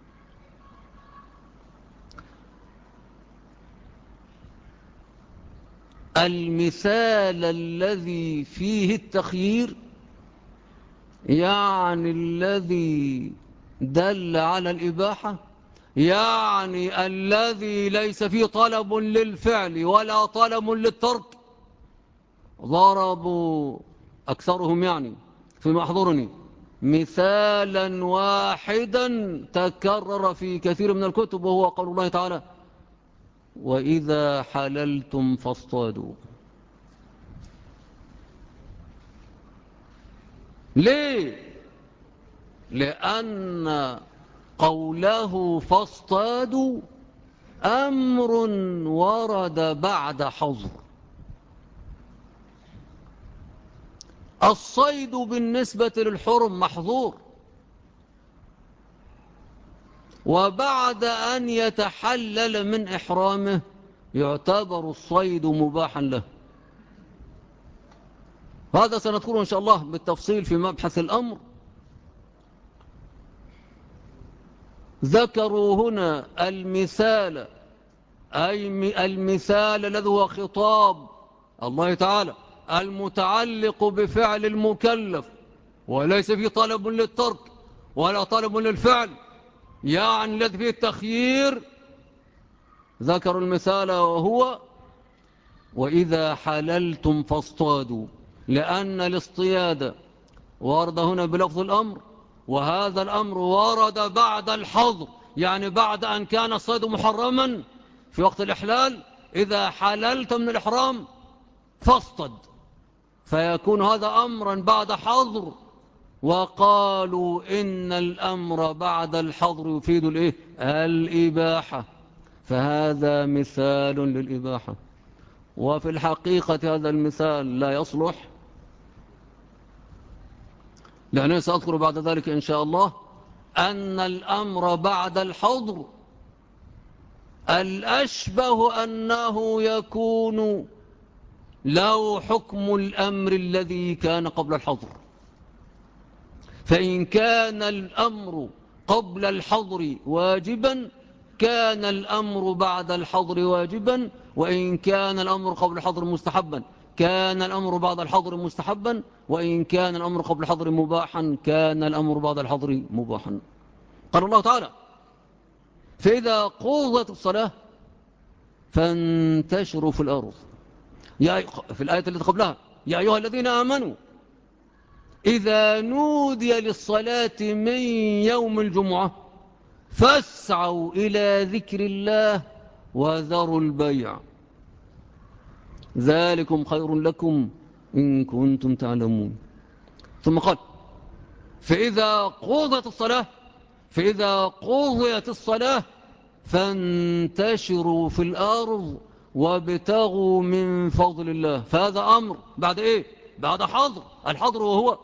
Speaker 1: المثال الذي فيه التخيير، يعني الذي دل على الإباحة، يعني الذي ليس فيه طلب للفعل ولا طلب للترك. ضربوا أكثرهم يعني فيما أحضرني مثالا واحدا تكرر في كثير من الكتب، وهو قول الله تعالى وإذا حللتم فاصطادوا. ليه؟ لأن قوله فاصطادوا أمر ورد بعد حظر. الصيد بالنسبة للحرم محظور، وبعد أن يتحلل من إحرامه يعتبر الصيد مباحا له. هذا سنذكره إن شاء الله بالتفصيل في مبحث الأمر. ذكروا هنا المثال، أي المثال الذي هو خطاب الله تعالى المتعلق بفعل المكلف وليس فيه طلب للترك ولا طلب للفعل، يعني الذي فيه التخيير. ذكروا المثال وهو وإذا حللتم فاصطادوا، لأن الاصطياد ورد هنا بلفظ الأمر، وهذا الأمر ورد بعد الحظر، يعني بعد أن كان الصيد محرما في وقت الإحلال. إذا حللت من الإحرام فاصطد، فيكون هذا أمرا بعد حظر. وقالوا إن الأمر بعد الحظر يفيد الإيه؟ الإباحة، فهذا مثال للإباحة. وفي الحقيقة هذا المثال لا يصلح، لأنه سأذكر بعد ذلك إن شاء الله أن الأمر بعد الحظر الأشبه أنه يكون له حكم الأمر الذي كان قبل الحظر. فإن كان الأمر قبل الحظر واجبا كان الأمر بعد الحظر واجبا، وإن كان الأمر قبل الحظر مستحبا كان الأمر بعد الحظر مستحبا، وإن كان الأمر قبل الحظر مباحا كان الأمر بعد الحظر مباحا. قال الله تعالى فإذا قضت الصلاة فانتشروا في الأرض، في الآية التي قبلها يا أيها الذين آمنوا إذا نودي للصلاة من يوم الجمعة فاسعوا إلى ذكر الله وذروا البيع ذلكم خير لكم إن كنتم تعلمون. ثم قال فإذا قضيت الصلاة فانتشروا في الأرض وابتغوا من فضل الله. فهذا أمر بعد إيه؟ بعد حظر. الحظر وهو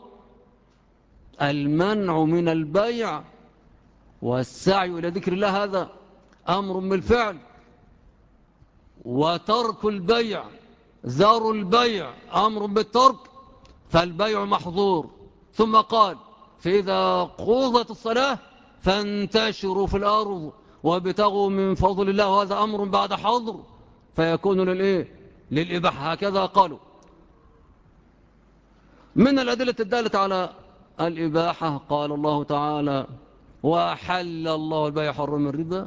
Speaker 1: المنع من البيع والسعي إلى ذكر الله، هذا أمر بالفعل. وترك البيع ذر البيع أمر بالترك، فالبيع محظور. ثم قال فإذا قضت الصلاة فانتشروا في الأرض وابتغوا من فضل الله، وهذا أمر بعد حظر فيكون للإباحة. هكذا قالوا. من الأدلة الدالة على الإباحة قال الله تعالى: وأحل الله البيع وحرم الربا.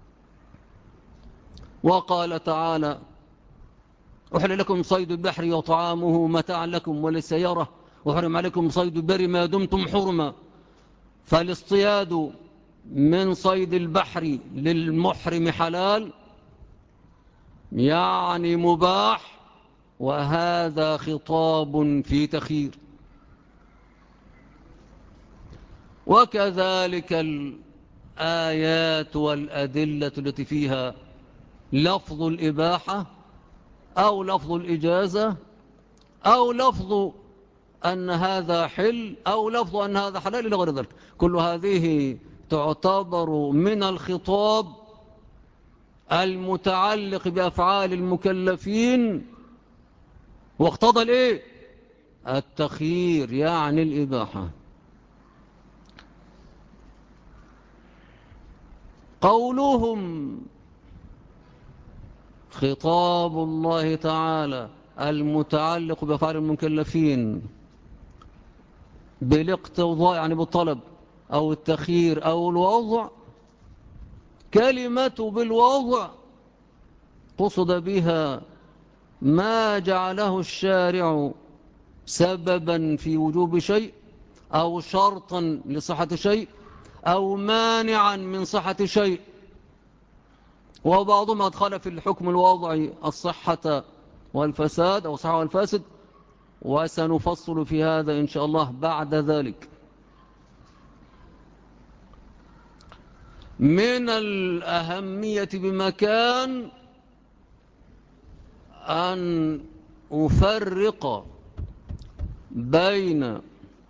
Speaker 1: وقال تعالى: أحل لكم صيد البحر وطعامه متاعا لكم وللسيارة وحرم عليكم صيد البر ما دمتم حرما. فالاصطياد من صيد البحر للمحرم حلال، يعني مباح، وهذا خطاب في تخيير. وكذلك الآيات والأدلة التي فيها لفظ الإباحة أو لفظ الإجازة أو لفظ أن هذا حل أو لفظ أن هذا حلال إلى غير ذلك، كل هذه تعتبر من الخطاب المتعلق بأفعال المكلفين، واقتضى التخيير، يعني الإباحة. قولهم خطاب الله تعالى المتعلق بأفعال المكلفين بالاقتضاء، يعني بالطلب أو التخيير أو الوضع، كلمة بالوضع قصد بها ما جعله الشارع سببا في وجوب شيء أو شرطا لصحة شيء أو مانعا من صحة شيء. وبعضهم أدخل في الحكم الوضعي الصحة والفساد أو الصحة والفاسد، وسنفصل في هذا إن شاء الله بعد ذلك. من الأهمية بمكان أن أفرق بين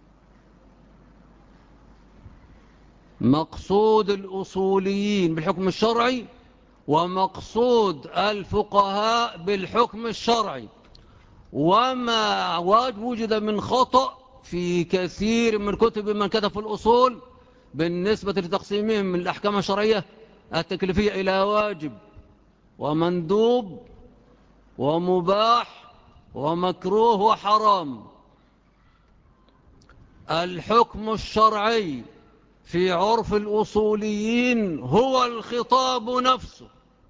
Speaker 1: مقصود الأصوليين بالحكم الشرعي ومقصود الفقهاء بالحكم الشرعي، وما وجد من خطأ في كثير من كتب من كتب في الأصول بالنسبة لتقسيمهم من الأحكام الشرعية التكليفية إلى واجب ومندوب ومباح ومكروه وحرام. الحكم الشرعي في عرف الأصوليين هو الخطاب نفسه،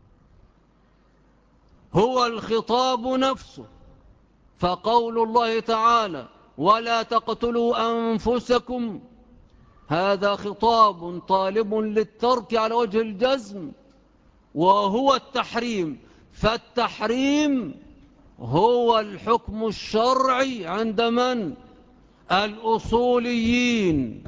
Speaker 1: هو الخطاب نفسه. فقول الله تعالى: ولا تقتلوا أنفسكم، هذا خطاب طالب للترك على وجه الجزم، وهو التحريم. فالتحريم هو الحكم الشرعي عند من؟ الأصوليين.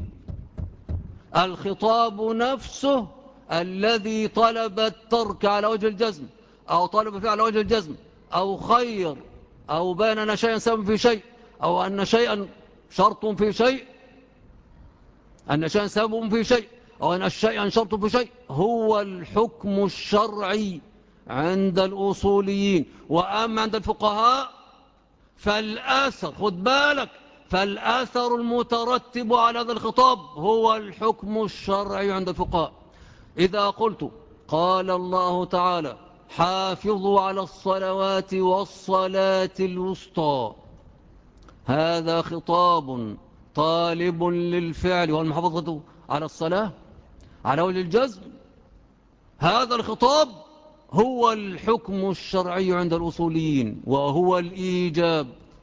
Speaker 1: الخطاب نفسه الذي طلب الترك على وجه الجزم أو طلب فيه على وجه الجزم أو خير أو بين أن شيئا سبب في شيء أو أن شيئا شرط في شيء، أن شيئا سبب في شيء أو أن شيئا شرط في شيء، هو الحكم الشرعي عند الأصوليين. وأما عند الفقهاء فالآثر، خد بالك، فالآثر المترتب على هذا الخطاب هو الحكم الشرعي عند الفقهاء. إذا قلت قال الله تعالى: حافظوا على الصلوات والصلاة الوسطى، هذا خطاب طالب للفعل والمحافظة على الصلاة على وجه الجزم. هذا الخطاب هو الحكم الشرعي عند الأصوليين، وهو الإيجاب.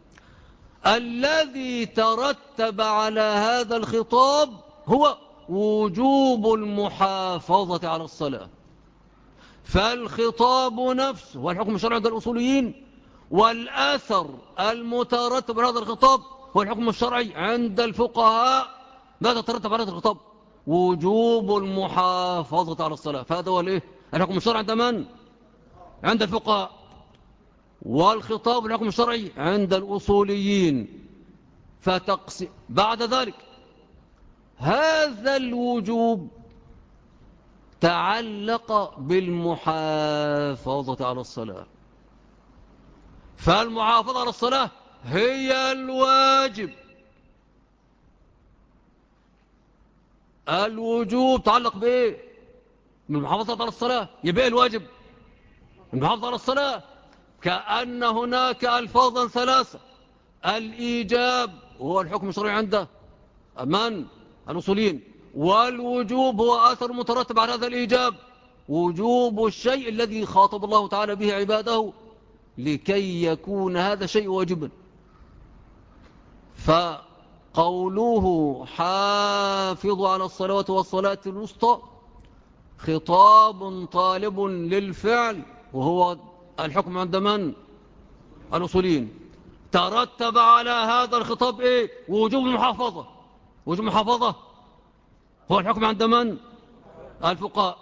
Speaker 1: الذي ترتب على هذا الخطاب هو وجوب المحافظة على الصلاة. فالخطاب نفسه هو الحكم الشرعي عند الأصوليين، والأثر المترتب على هذا الخطاب هو الحكم الشرعي عند الفقهاء. ماذا ترتب على هذا الخطاب؟ وجوب المحافظة على الصلاة. فهذا هو الحكم الشرعي عند من؟ عند الفقهاء. والخطاب الحكم الشرعي عند الأصوليين. بعد ذلك هذا الوجوب تعلق بالمحافظة على الصلاة. فالمحافظة على الصلاة هي الواجب، الوجوب تعلق بإيه؟ من المحافظة على الصلاة. يبقى الواجب المحافظة على الصلاة. كأن هناك ألفاظا ثلاثة: الإيجاب هو الحكم الشرعي عنده من الأصوليين، والوجوب هو أثر مترتب على هذا الإيجاب، وجوب الشيء الذي خاطب الله تعالى به عباده لكي يكون هذا الشيء واجبا. فقوله حافظوا على الصلاة والصلاة الوسطى خطاب طالب للفعل، وهو الحكم عند من الأصوليين. ترتب على هذا الخطاب إيه؟ وجوب المحافظة. وجوب المحافظة هو الحكم عند من الفقهاء.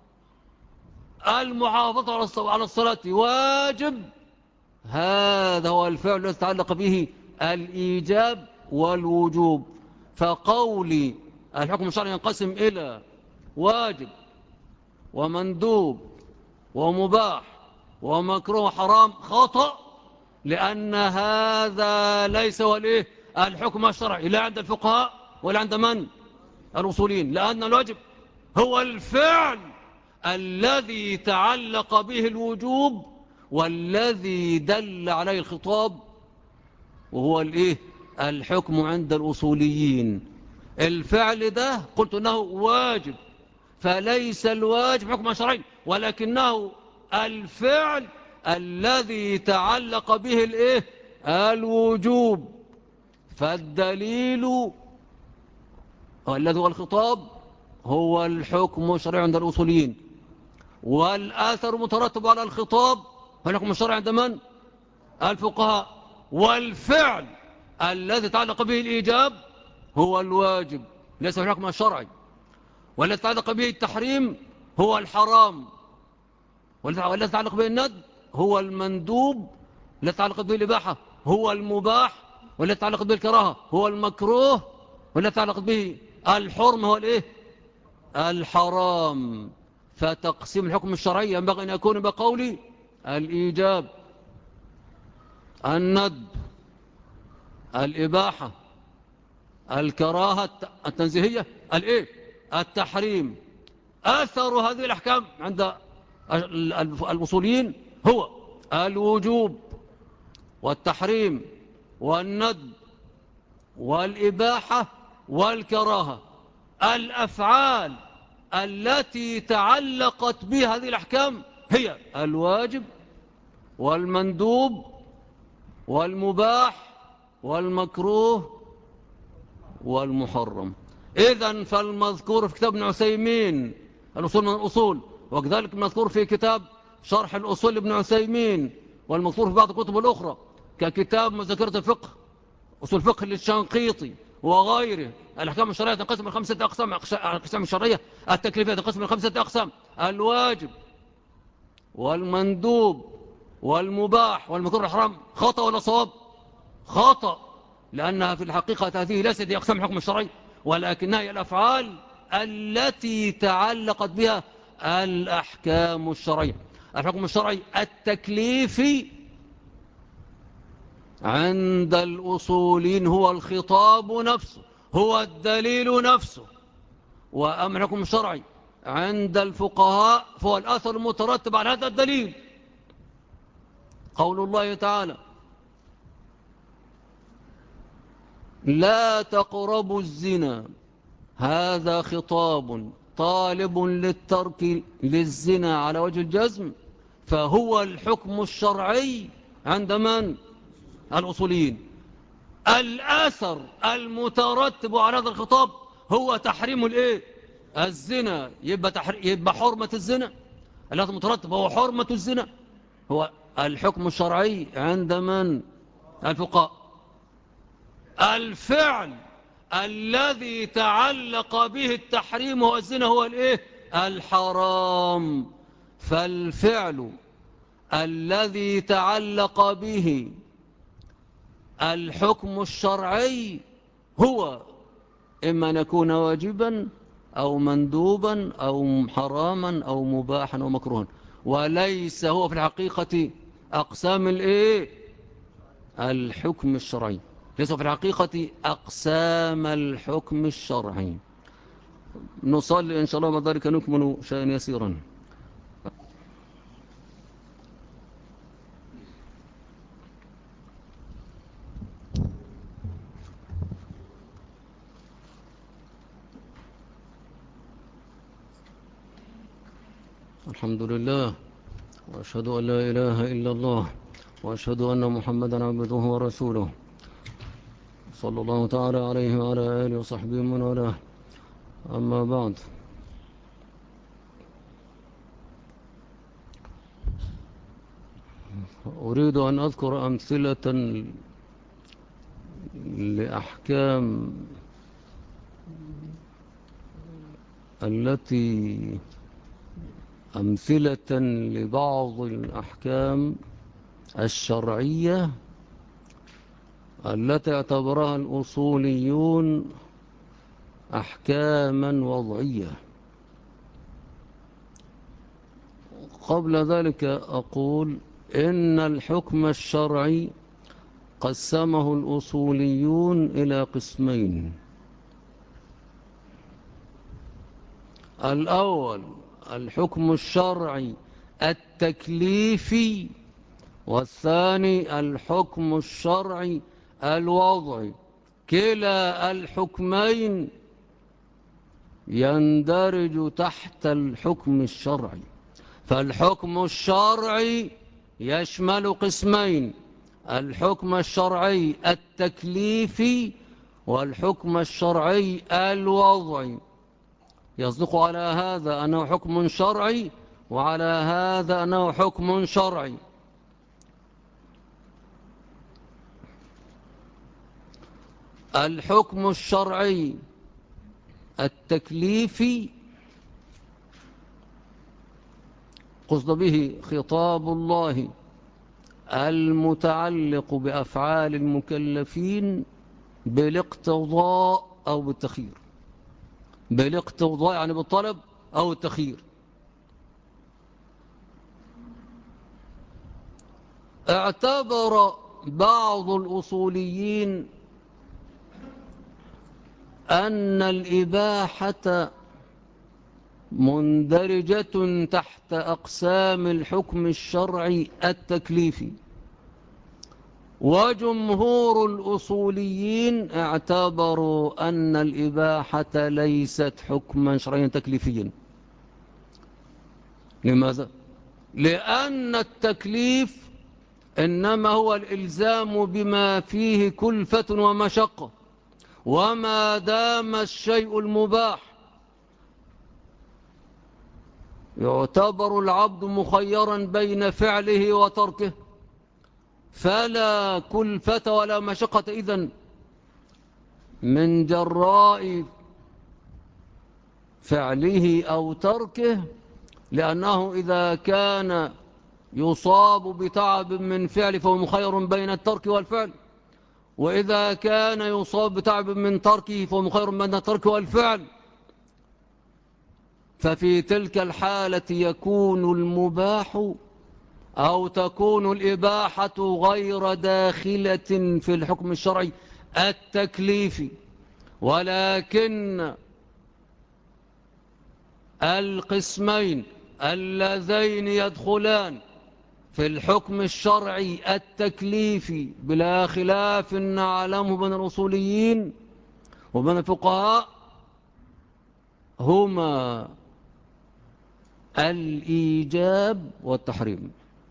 Speaker 1: المحافظة على الصلاة واجب، هذا هو الفعل الذي يتعلق به الإيجاب والوجوب. فقولي الحكم الشرعي ينقسم إلى واجب ومندوب ومباح ومكروه وحرام خطأ، لأن هذا ليس هو الحكم الشرعي لا عند الفقهاء ولا عند من الأصوليين، لأن الواجب هو الفعل الذي تعلق به الوجوب والذي دل عليه الخطاب، وهو الحكم عند الأصوليين. الفعل ده قلت أنه واجب، فليس الواجب حكم شرعي، ولكنه الفعل الذي تعلق به الوجوب. فالدليل الذي هو الخطاب هو الحكم الشرعي عند الأصوليين، والآثر مترتب على الخطاب هو الحكم الشرعي عند من الفقهاء، والفعل الذي تعلق به الإيجاب هو الواجب ليس الحكم الشرعي، والذي تعلق به التحريم هو الحرام، والذي يتعلق به الند هو المندوب، والذي يتعلق به الإباحة هو المباح، والذي يتعلق به الكراهة هو المكروه، والذي يتعلق به الحرم هو الحرام. فتقسيم الحكم الشرعي ينبغي أن يكون بقولي الإيجاب، الند، الإباحة، الكراهة التنزيهية، التحريم. أثر هذه الأحكام عند الأصوليين هو الوجوب والتحريم والند والإباحة والكراهة. الأفعال التي تعلقت بها هذه الأحكام هي الواجب والمندوب والمباح والمكروه والمحرم. إذن فالمذكور في كتاب ابن عثيمين الأصول من الأصول، وكذلك المذكور في كتاب شرح الأصول لابن عثيمين، والمذكور في بعض الكتب الأخرى ككتاب مذكرة الفقه أصول فقه للشنقيطي وغيره. الأحكام الشرعية تنقسم من 5 أقسام. الأحكام الشرعية التكليفية تنقسم من 5 أقسام: الواجب والمندوب والمباح والمكروه والحرام. خطأ ولا صواب؟ خطأ، لأنها في الحقيقة هذه ليست أقسام الحكم الشرعي، ولكنها هي الأفعال التي تعلقت بها الأحكام الشرعية. الحكم الشرعي التكليفي عند الأصولين هو الخطاب نفسه، هو الدليل نفسه. وأما الحكم الشرعي عند الفقهاء فهو الأثر المترتب على هذا الدليل. قول الله تعالى: لا تقربوا الزنا، هذا خطاب طالب للترك للزنا على وجه الجزم، فهو الحكم الشرعي عند من الأصوليين. الأثر المترتب على هذا الخطاب هو تحريم الزنا. يبقى حرمة الزنا، الأثر المترتب هو حرمة الزنا، هو الحكم الشرعي عند من الفقهاء. الفعل الذي تعلق به التحريم والزنا هو الحرام. فالفعل الذي تعلق به الحكم الشرعي هو إما أن يكون واجبا أو مندوبا أو حراما أو مباحا أو مكروها، وليس هو في الحقيقة أقسام الحكم الشرعي، ليس في الحقيقة أقسام الحكم الشرعي. نصلي إن شاء الله وبعد ذلك نكمل شيئا يسيرا. الحمد لله، وأشهد أن لا إله إلا الله، وأشهد أن محمدا عبده ورسوله، صلى الله تعالى عليه وعلى آله وصحبه من والاه. أما بعد، أريد أن أذكر أمثلة لأحكام أمثلة لبعض الأحكام الشرعية التي اعتبرها الأصوليون أحكاما وضعية. قبل ذلك أقول إن الحكم الشرعي قسمه الأصوليون إلى قسمين: الأول الحكم الشرعي التكليفي، والثاني الحكم الشرعي الوضعي. كلا الحكمين يندرج تحت الحكم الشرعي. فالحكم الشرعي يشمل قسمين: الحكم الشرعي التكليفي والحكم الشرعي الوضعي. يصدق على هذا أنه حكم شرعي، وعلى هذا أنه حكم شرعي. الحكم الشرعي التكليفي قصد به خطاب الله المتعلق بأفعال المكلفين بالاقتضاء أو بالتخيير. بالاقتضاء يعني بالطلب أو التخيير. اعتبر بعض الأصوليين أن الإباحة مندرجة تحت أقسام الحكم الشرعي التكليفي، وجمهور الأصوليين اعتبروا أن الإباحة ليست حكما شرعيا تكليفيا. لماذا؟ لأن التكليف إنما هو الإلزام بما فيه كلفة ومشقة، وما دام الشيء المباح يعتبر العبد مخيرا بين فعله وتركه، فلا كلفة ولا مشقة إذن من جراء فعله أو تركه، لأنه إذا كان يصاب بتعب من فعله فهو مخير بين الترك والفعل، وإذا كان يصاب بتعب من تركه فهو مخير بين الترك والفعل. ففي تلك الحالة يكون المباح أو تكون الإباحة غير داخلة في الحكم الشرعي التكليفي. ولكن القسمين اللذين يدخلان في الحكم الشرعي التكليفي بلا خلاف نعلمه بين الأصوليين وبين الفقهاء هما الإيجاب والتحريم.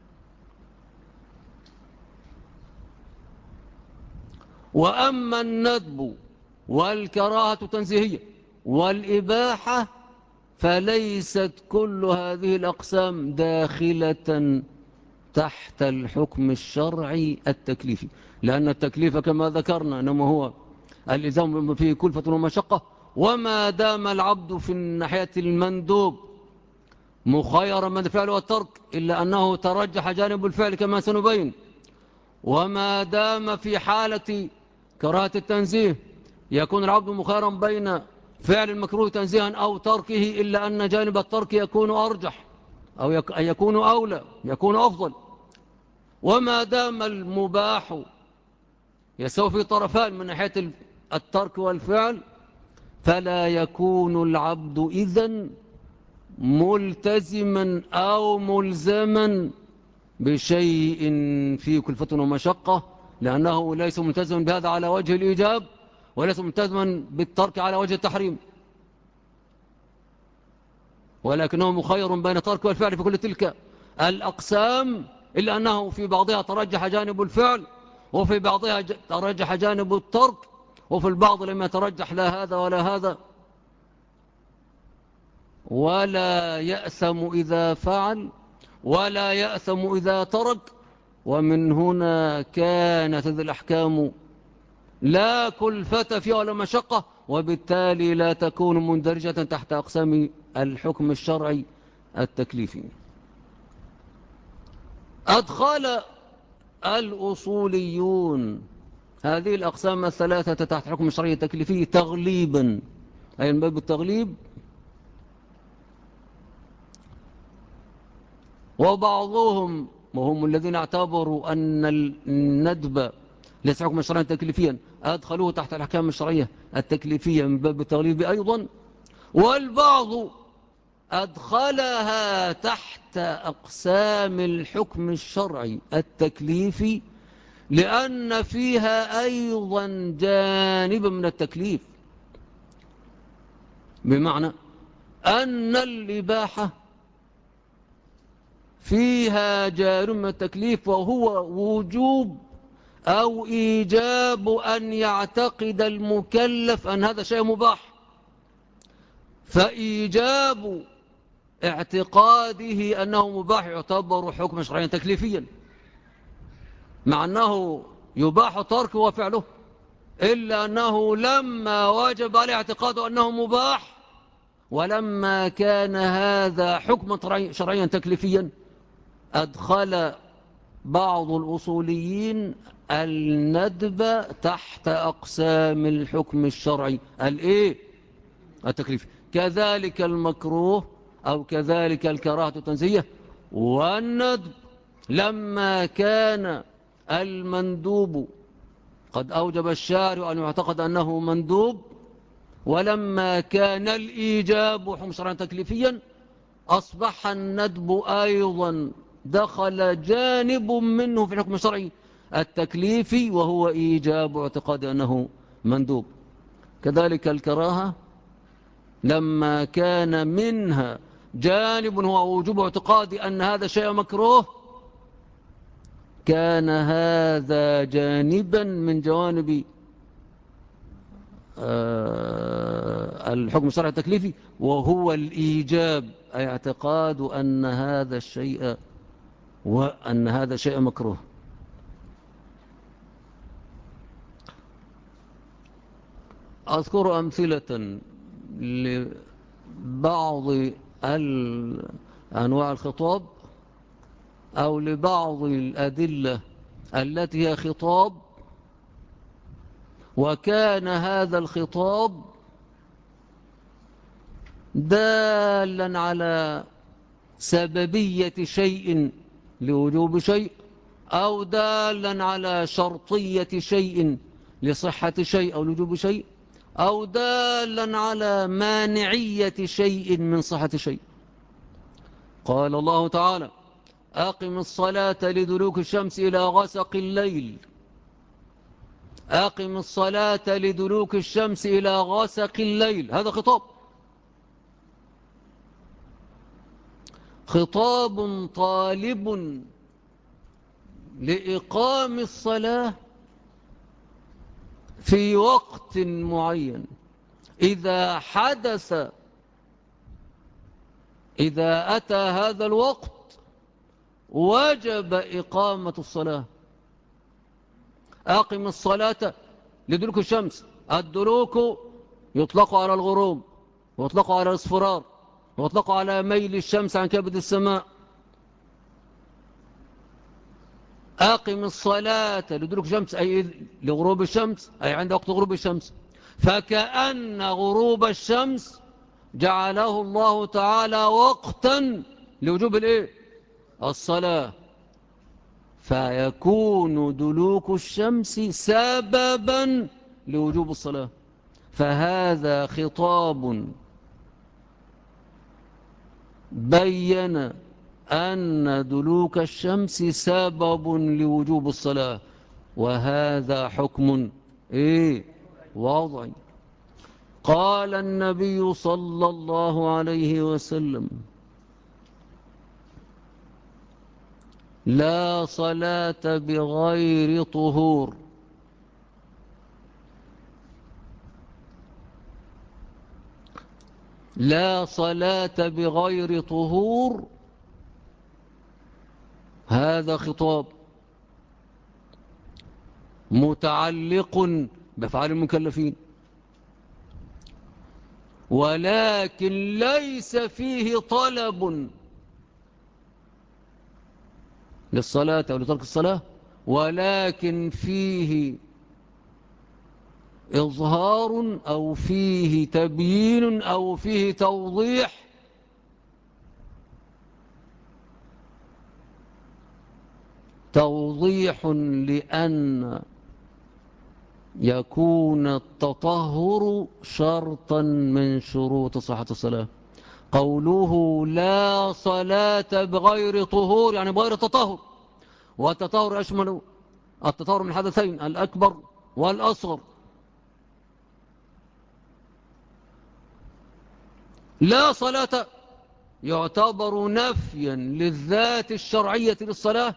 Speaker 1: وأما الندب والكراهة تنزيهية والإباحة فليست كل هذه الأقسام داخلة تحت الحكم الشرعي التكليفي، لأن التكليف كما ذكرنا إنما هو الإلزام فيه كلفة ومشقة، وما دام العبد في الناحية المندوب مخيرا من الفعل والترك إلا أنه ترجح جانب الفعل كما سنبين، وما دام في حالة كراهة التنزيه يكون العبد مخيرا بين فعل المكروه تنزيها أو تركه إلا أن جانب الترك يكون أرجح أو يكون أولى، يكون أفضل. وما دام المباح يسوي في طرفان من ناحية الترك والفعل فلا يكون العبد إذن ملتزما أو ملزما بشيء فيه كلفة ومشقة، لأنه ليس ملتزما بهذا على وجه الإيجاب، وليس ملتزما بالترك على وجه التحريم، ولكنه مخير بين الترك والفعل في كل تلك الأقسام، إلا أنه في بعضها ترجح جانب الفعل، وفي بعضها ترجح جانب الترك، وفي البعض لم يترجح لا هذا ولا هذا. ولا يأثم إذا فعل ولا يأثم إذا ترك. ومن هنا كانت هذه الأحكام لا كلفة فيها ولا مشقة، وبالتالي لا تكون مندرجة تحت أقسام الحكم الشرعي التكليفي. أدخل الأصوليون هذه الأقسام الثلاثة تحت حكم الشرعي التكليفي تغليبا، أي من باب التغليب. وبعضهم وهم الذين اعتبروا أن الندب ليس حكم شرعيا تكليفيا أدخلوه تحت الأحكام الشرعية التكليفية من باب التغليب أيضا، والبعض أدخلها تحت أقسام الحكم الشرعي التكليفي لأن فيها أيضا جانب من التكليف، بمعنى أن الإباحة فيها جانب من التكليف، وهو وجوب أو إيجاب أن يعتقد المكلف أن هذا شيء مباح، فإيجاب اعتقاده أنه مباح يعتبر حكم شرعيا تكليفيا، مع أنه يباح تركه وفعله، إلا أنه لما وجب عليه اعتقاده أنه مباح، ولما كان هذا حكما شرعيا تكليفيا، أدخل بعض الأصوليين الندب تحت أقسام الحكم الشرعي التكليفي. كذلك المكروه أو كذلك الكراهة التنزيهية والندب لما كان المندوب قد أوجب الشارع أن يعتقد أنه مندوب، ولما كان الإيجاب حكم شرعا تكليفيا أصبح الندب أيضا دخل جانب منه في الحكم الشرعي التكليفي، وهو إيجاب اعتقاد أنه مندوب. كذلك الكراهة لما كان منها جانب هو وجوب اعتقاد أن هذا شيء مكروه، كان هذا جانبا من جوانب الحكم الشرعي التكليفي، وهو الإيجاب، أي اعتقاد أن هذا شيء مكروه. أذكر أمثلة لبعض أنواع الخطاب أو لبعض الأدلة التي هي خطاب، وكان هذا الخطاب دالا على سببية شيء لوجوب شيء، أو دالا على شرطية شيء لصحة شيء أو لوجوب شيء، أو دالا على مانعية شيء من صحة شيء. قال الله تعالى: أقم الصلاة لدلوك الشمس إلى غسق الليل. أقم الصلاة لدلوك الشمس إلى غسق الليل، هذا خطاب طالب لإقام الصلاة في وقت معين. إذا أتى هذا الوقت وجب إقامة الصلاة. أقم الصلاة لدلوك الشمس، الدلوك يطلق على الغروب، ويطلق على الاصفرار، ويطلق على ميل الشمس عن كبد السماء. أقم الصلاة لدلوك الشمس أي لغروب الشمس، أي عند وقت غروب الشمس. فكأن غروب الشمس جعله الله تعالى وقتا لوجوب الصلاة، فيكون دلوك الشمس سببا لوجوب الصلاة. فهذا خطاب بين أن دلوك الشمس سبب لوجوب الصلاة، وهذا حكم وضعي. قال النبي صلى الله عليه وسلم: لا صلاة بغير طهور. لا صلاة بغير طهور، هذا خطاب متعلق بأفعال المكلفين، ولكن ليس فيه طلب للصلاة أو لترك الصلاة، ولكن فيه إظهار أو فيه تبيين أو فيه توضيح لأن يكون التطهر شرطا من شروط صحة الصلاة. قوله لا صلاة بغير طهور يعني بغير تطهر، والتطهر يشمل التطهر من الحدثين الأكبر والأصغر. لا صلاة يعتبر نفيا للذات الشرعية للصلاة،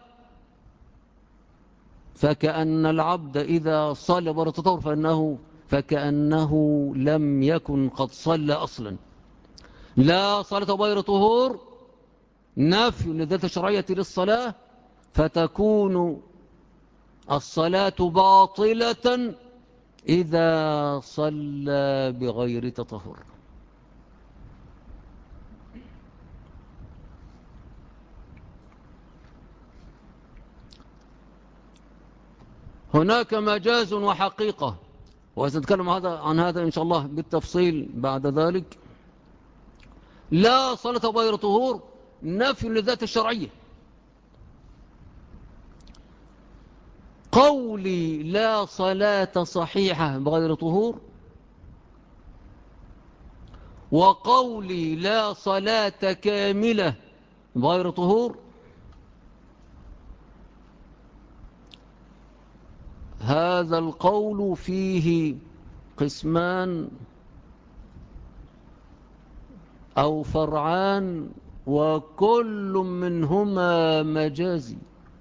Speaker 1: فكأن العبد إذا صلى بغير التطهر فكأنه لم يكن قد صلى أصلا. لا صلاة بغير طهور نفي للذات الشرعية للصلاة، فتكون الصلاة باطلة إذا صلى بغير تطهر. هناك مجاز وحقيقة، وسنتكلم عن هذا إن شاء الله بالتفصيل بعد ذلك. لا صلاة بغير طهور نفي للذات الشرعية. قولي لا صلاة صحيحة بغير طهور، وقولي لا صلاة كاملة بغير طهور، هذا القول فيه قسمان أو فرعان، وكل منهما مجازي.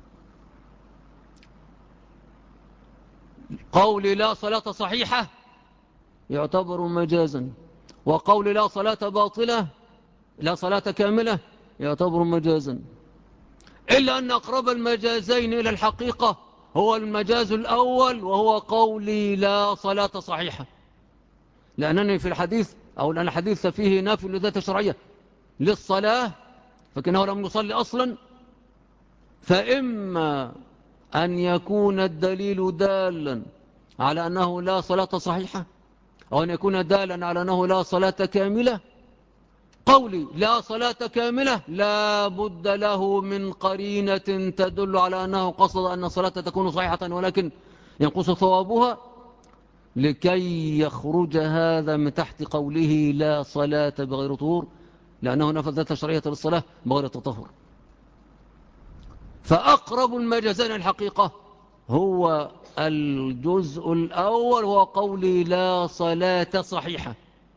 Speaker 1: قول لا صلاة صحيحة يعتبر مجازا، وقول لا صلاة باطلة لا صلاة كاملة يعتبر مجازا، إلا أن أقرب المجازين إلى الحقيقة هو المجاز الأول، وهو قولي لا صلاة صحيحة، لأنني في الحديث أو لأن الحديث فيه نافي لذات شرعية للصلاة، فكأنه لم يصلي أصلا. فإما أن يكون الدليل دالا على أنه لا صلاة صحيحة، أو أن يكون دالا على أنه لا صلاة كاملة. قولي لا صلاة كاملة لا بد له من قرينة تدل على أنه قصد أن الصلاة تكون صحيحة ولكن ينقص ثوابها، لكي يخرج هذا من تحت قوله لا صلاة بغير طهور، لأنه نفذ ذات شرعية للصلاة بغير التطهر. فأقرب المجازين الحقيقة هو الجزء الأول، هو قولي لا صلاة صحيحة،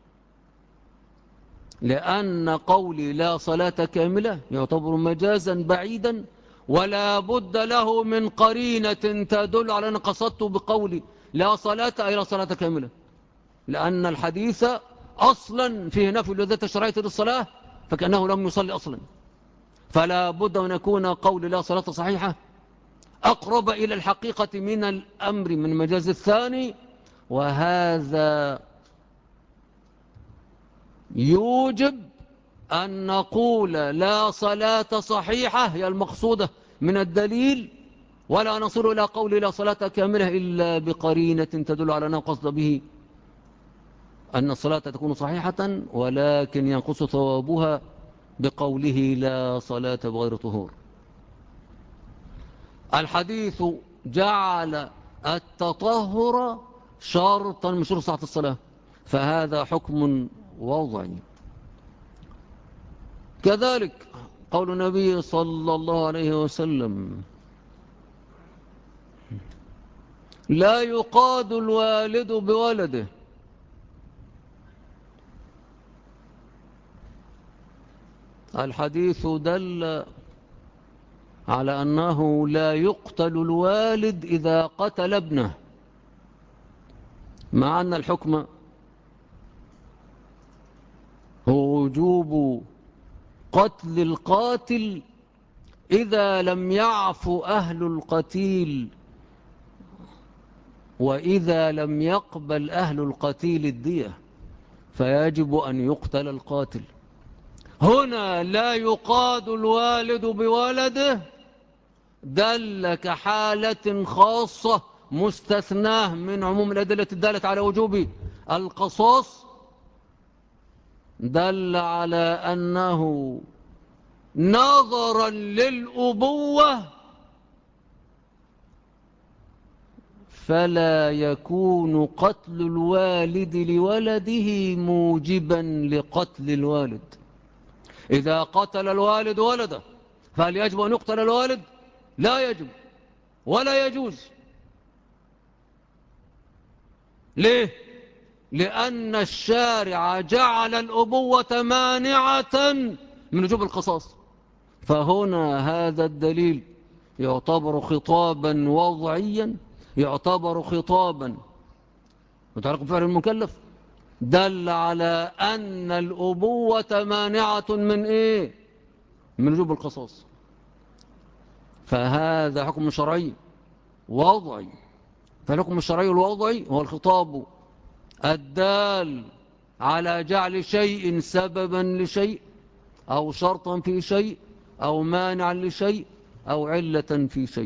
Speaker 1: لأن قولي لا صلاة كاملة يعتبر مجازا بعيدا، ولا بد له من قرينة تدل على أن قصدت بقولي لا صلاة أي لا صلاة كاملة، لأن الحديث أصلا فيه نفي لذات الشرعية للصلاة، فكأنه لم يصلي أصلا. فلا بد أن يكون قول لا صلاة صحيحة أقرب إلى الحقيقة من الأمر من المجاز الثاني، وهذا يوجب أن نقول لا صلاة صحيحة هي المقصودة من الدليل، ولا نصل إلى قول لا صلاة كاملة إلا بقرينة تدل على أنه قصد به أن الصلاة تكون صحيحة ولكن ينقص ثوابها بقوله لا صلاة بغير طهور. الحديث جعل التطهر شرطا من شروط صحة الصلاة، فهذا حكم وضعي. كذلك قول النبي صلى الله عليه وسلم: لا يقاد الوالد بولده. الحديث دل على أنه لا يقتل الوالد إذا قتل ابنه، مع أن الحكم هو وجوب قتل القاتل إذا لم يعفو أهل القتيل، وإذا لم يقبل أهل القتيل الدية فيجب أن يقتل القاتل. هنا لا يقاد الوالد بولده دل كحالة خاصة مستثناه من عموم الأدلة الدالة على وجوب القصاص، دل على أنه نظرا للأبوة فلا يكون قتل الوالد لولده موجبا لقتل الوالد. إذا قتل الوالد ولده فهل يجب أن يقتل الوالد؟ لا يجب ولا يجوز. ليه؟ لأن الشارع جعل الأبوة مانعة من وجوب القصاص. فهنا هذا الدليل يعتبر خطابا وضعيا، يعتبر خطابا متعلق بفعل المكلف، دل على أن الأبوة مانعة من إيه؟ من وجوب القصاص. فهذا حكم شرعي وضعي. فالحكم الشرعي الوضعي هو الخطاب الدال على جعل شيء سببا لشيء، أو شرطا في شيء، أو مانعا لشيء، أو علة في شيء.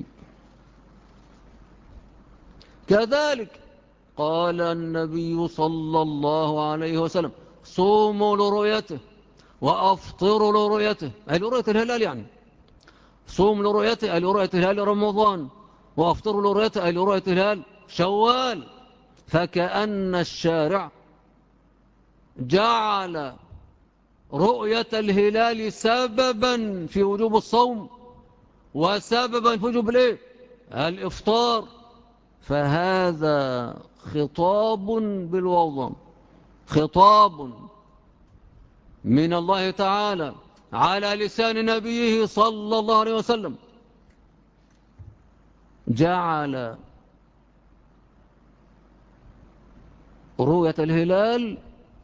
Speaker 1: كذلك قال النبي صلى الله عليه وسلم: صوموا لرؤيته وأفطروا لرؤيته، أي لرؤية الهلال يعني. صوم لرؤيته أي لرؤية الهلال رمضان، وأفطروا لرؤيته أي لرؤية الهلال شوال. فكأن الشارع جعل رؤية الهلال سببا في وجوب الصوم وسببا في وجوب الإفطار. فهذا خطاب بالوضع، خطاب من الله تعالى على لسان نبيه صلى الله عليه وسلم، جعل رؤية الهلال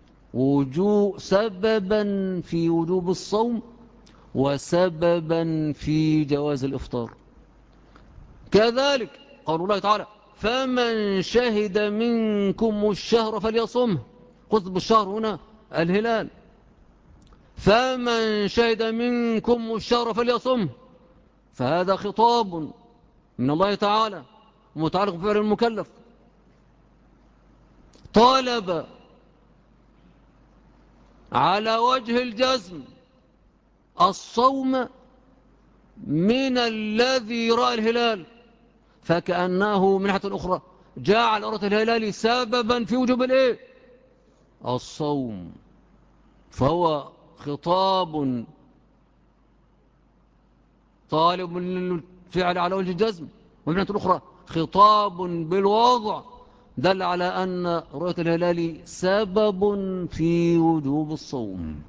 Speaker 1: سببا في وجوب الصوم وسببا في جواز الإفطار. كذلك قال الله تعالى: فمن شهد منكم الشهر فليصمه. قلت بالشهر هنا الهلال. فمن شهد منكم الشهر فليصمه، فهذا خطاب من الله تعالى متعلق بفعل المكلف. طالب على وجه الجزم الصوم من الذي رأى الهلال، فكأنه من ناحية أخرى جعل رؤية الهلال سببا في وجوب الصوم. فهو خطاب طالب للفعل على وجه الجزم، ومن ناحية أخرى خطاب بالوضع دل على أن رؤية الهلال سبب في وجوب الصوم.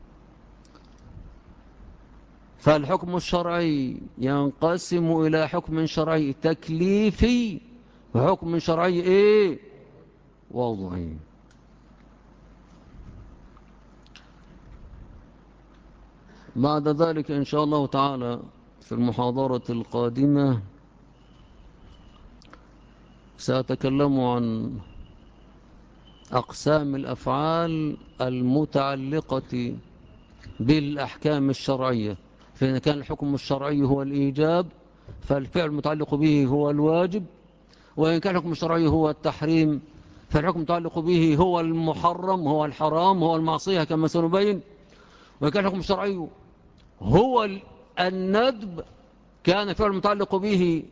Speaker 1: فالحكم الشرعي ينقسم إلى حكم شرعي تكليفي وحكم شرعي وضعي. بعد ذلك إن شاء الله تعالى في المحاضرة القادمة سأتكلم عن أقسام الأفعال المتعلقة بالأحكام الشرعية. فإن كان الحكم الشرعي هو الإيجاب فالفعل المتعلق به هو الواجب، وإن كان الحكم الشرعي هو التحريم فالحكم المتعلق به هو المحرم، هو الحرام، هو المعصية كما سنبين. وإن كان الحكم الشرعي هو الندب كان الفعل المتعلق به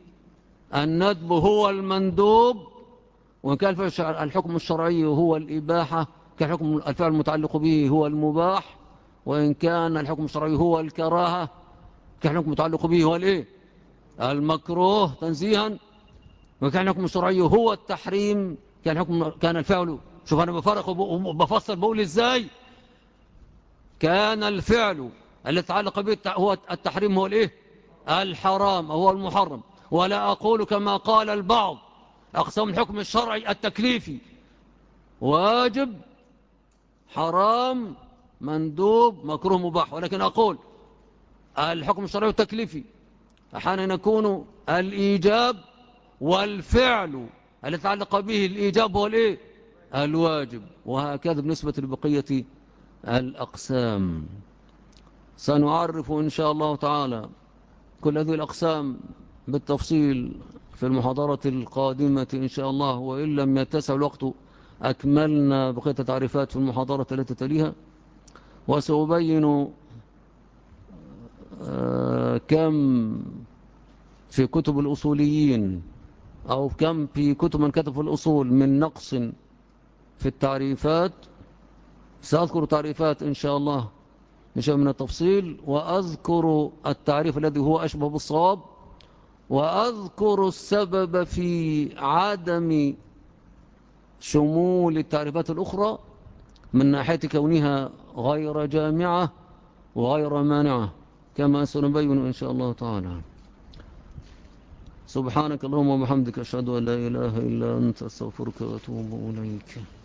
Speaker 1: الندب هو المندوب. وإن كان الحكم الشرعي هو الإباحة كان الحكم الفعل المتعلق به هو المباح، وإن كان الحكم الشرعي هو الكراهة كان الحكم المتعلق به هو الإيه؟ المكروه تنزيها، وكان الحكم الشرعي هو التحريم كان الفعل. شوف أنا بفرق وبفصل بقول إزاي. كان الفعل الذي يتعلق به هو التحريم هو الإيه؟ الحرام هو المحرم. ولا أقول كما قال البعض أقسام الحكم الشرعي التكليفي واجب حرام مندوب مكروه مباح، ولكن أقول الحكم الشرعي التكليفي أحيانا يكون الإيجاب، والفعل الذي يتعلق به الإيجاب هو الإيه؟ الواجب. وهكذا بالنسبة لبقية الأقسام. سنعرف إن شاء الله تعالى كل هذه الأقسام بالتفصيل في المحاضرة القادمة إن شاء الله، وإن لم يتسع الوقت أكملنا بقية التعريفات في المحاضرة التي تليها. وسأبين كم في كتب الأصوليين أو كم في كتب من كتب في الأصول من نقص في التعريفات. سأذكر تعريفات إن شاء الله نشاء من التفصيل، وأذكر التعريف الذي هو أشبه بالصواب، وأذكر السبب في عدم شمول التعريفات الأخرى من ناحية كونها غير جامعة وغير مانعة، كما سنبين إن شاء الله تعالى. سبحانك اللهم وبحمدك أشهد أن لا إله إلا أنت أستغفرك وأتوب إليك.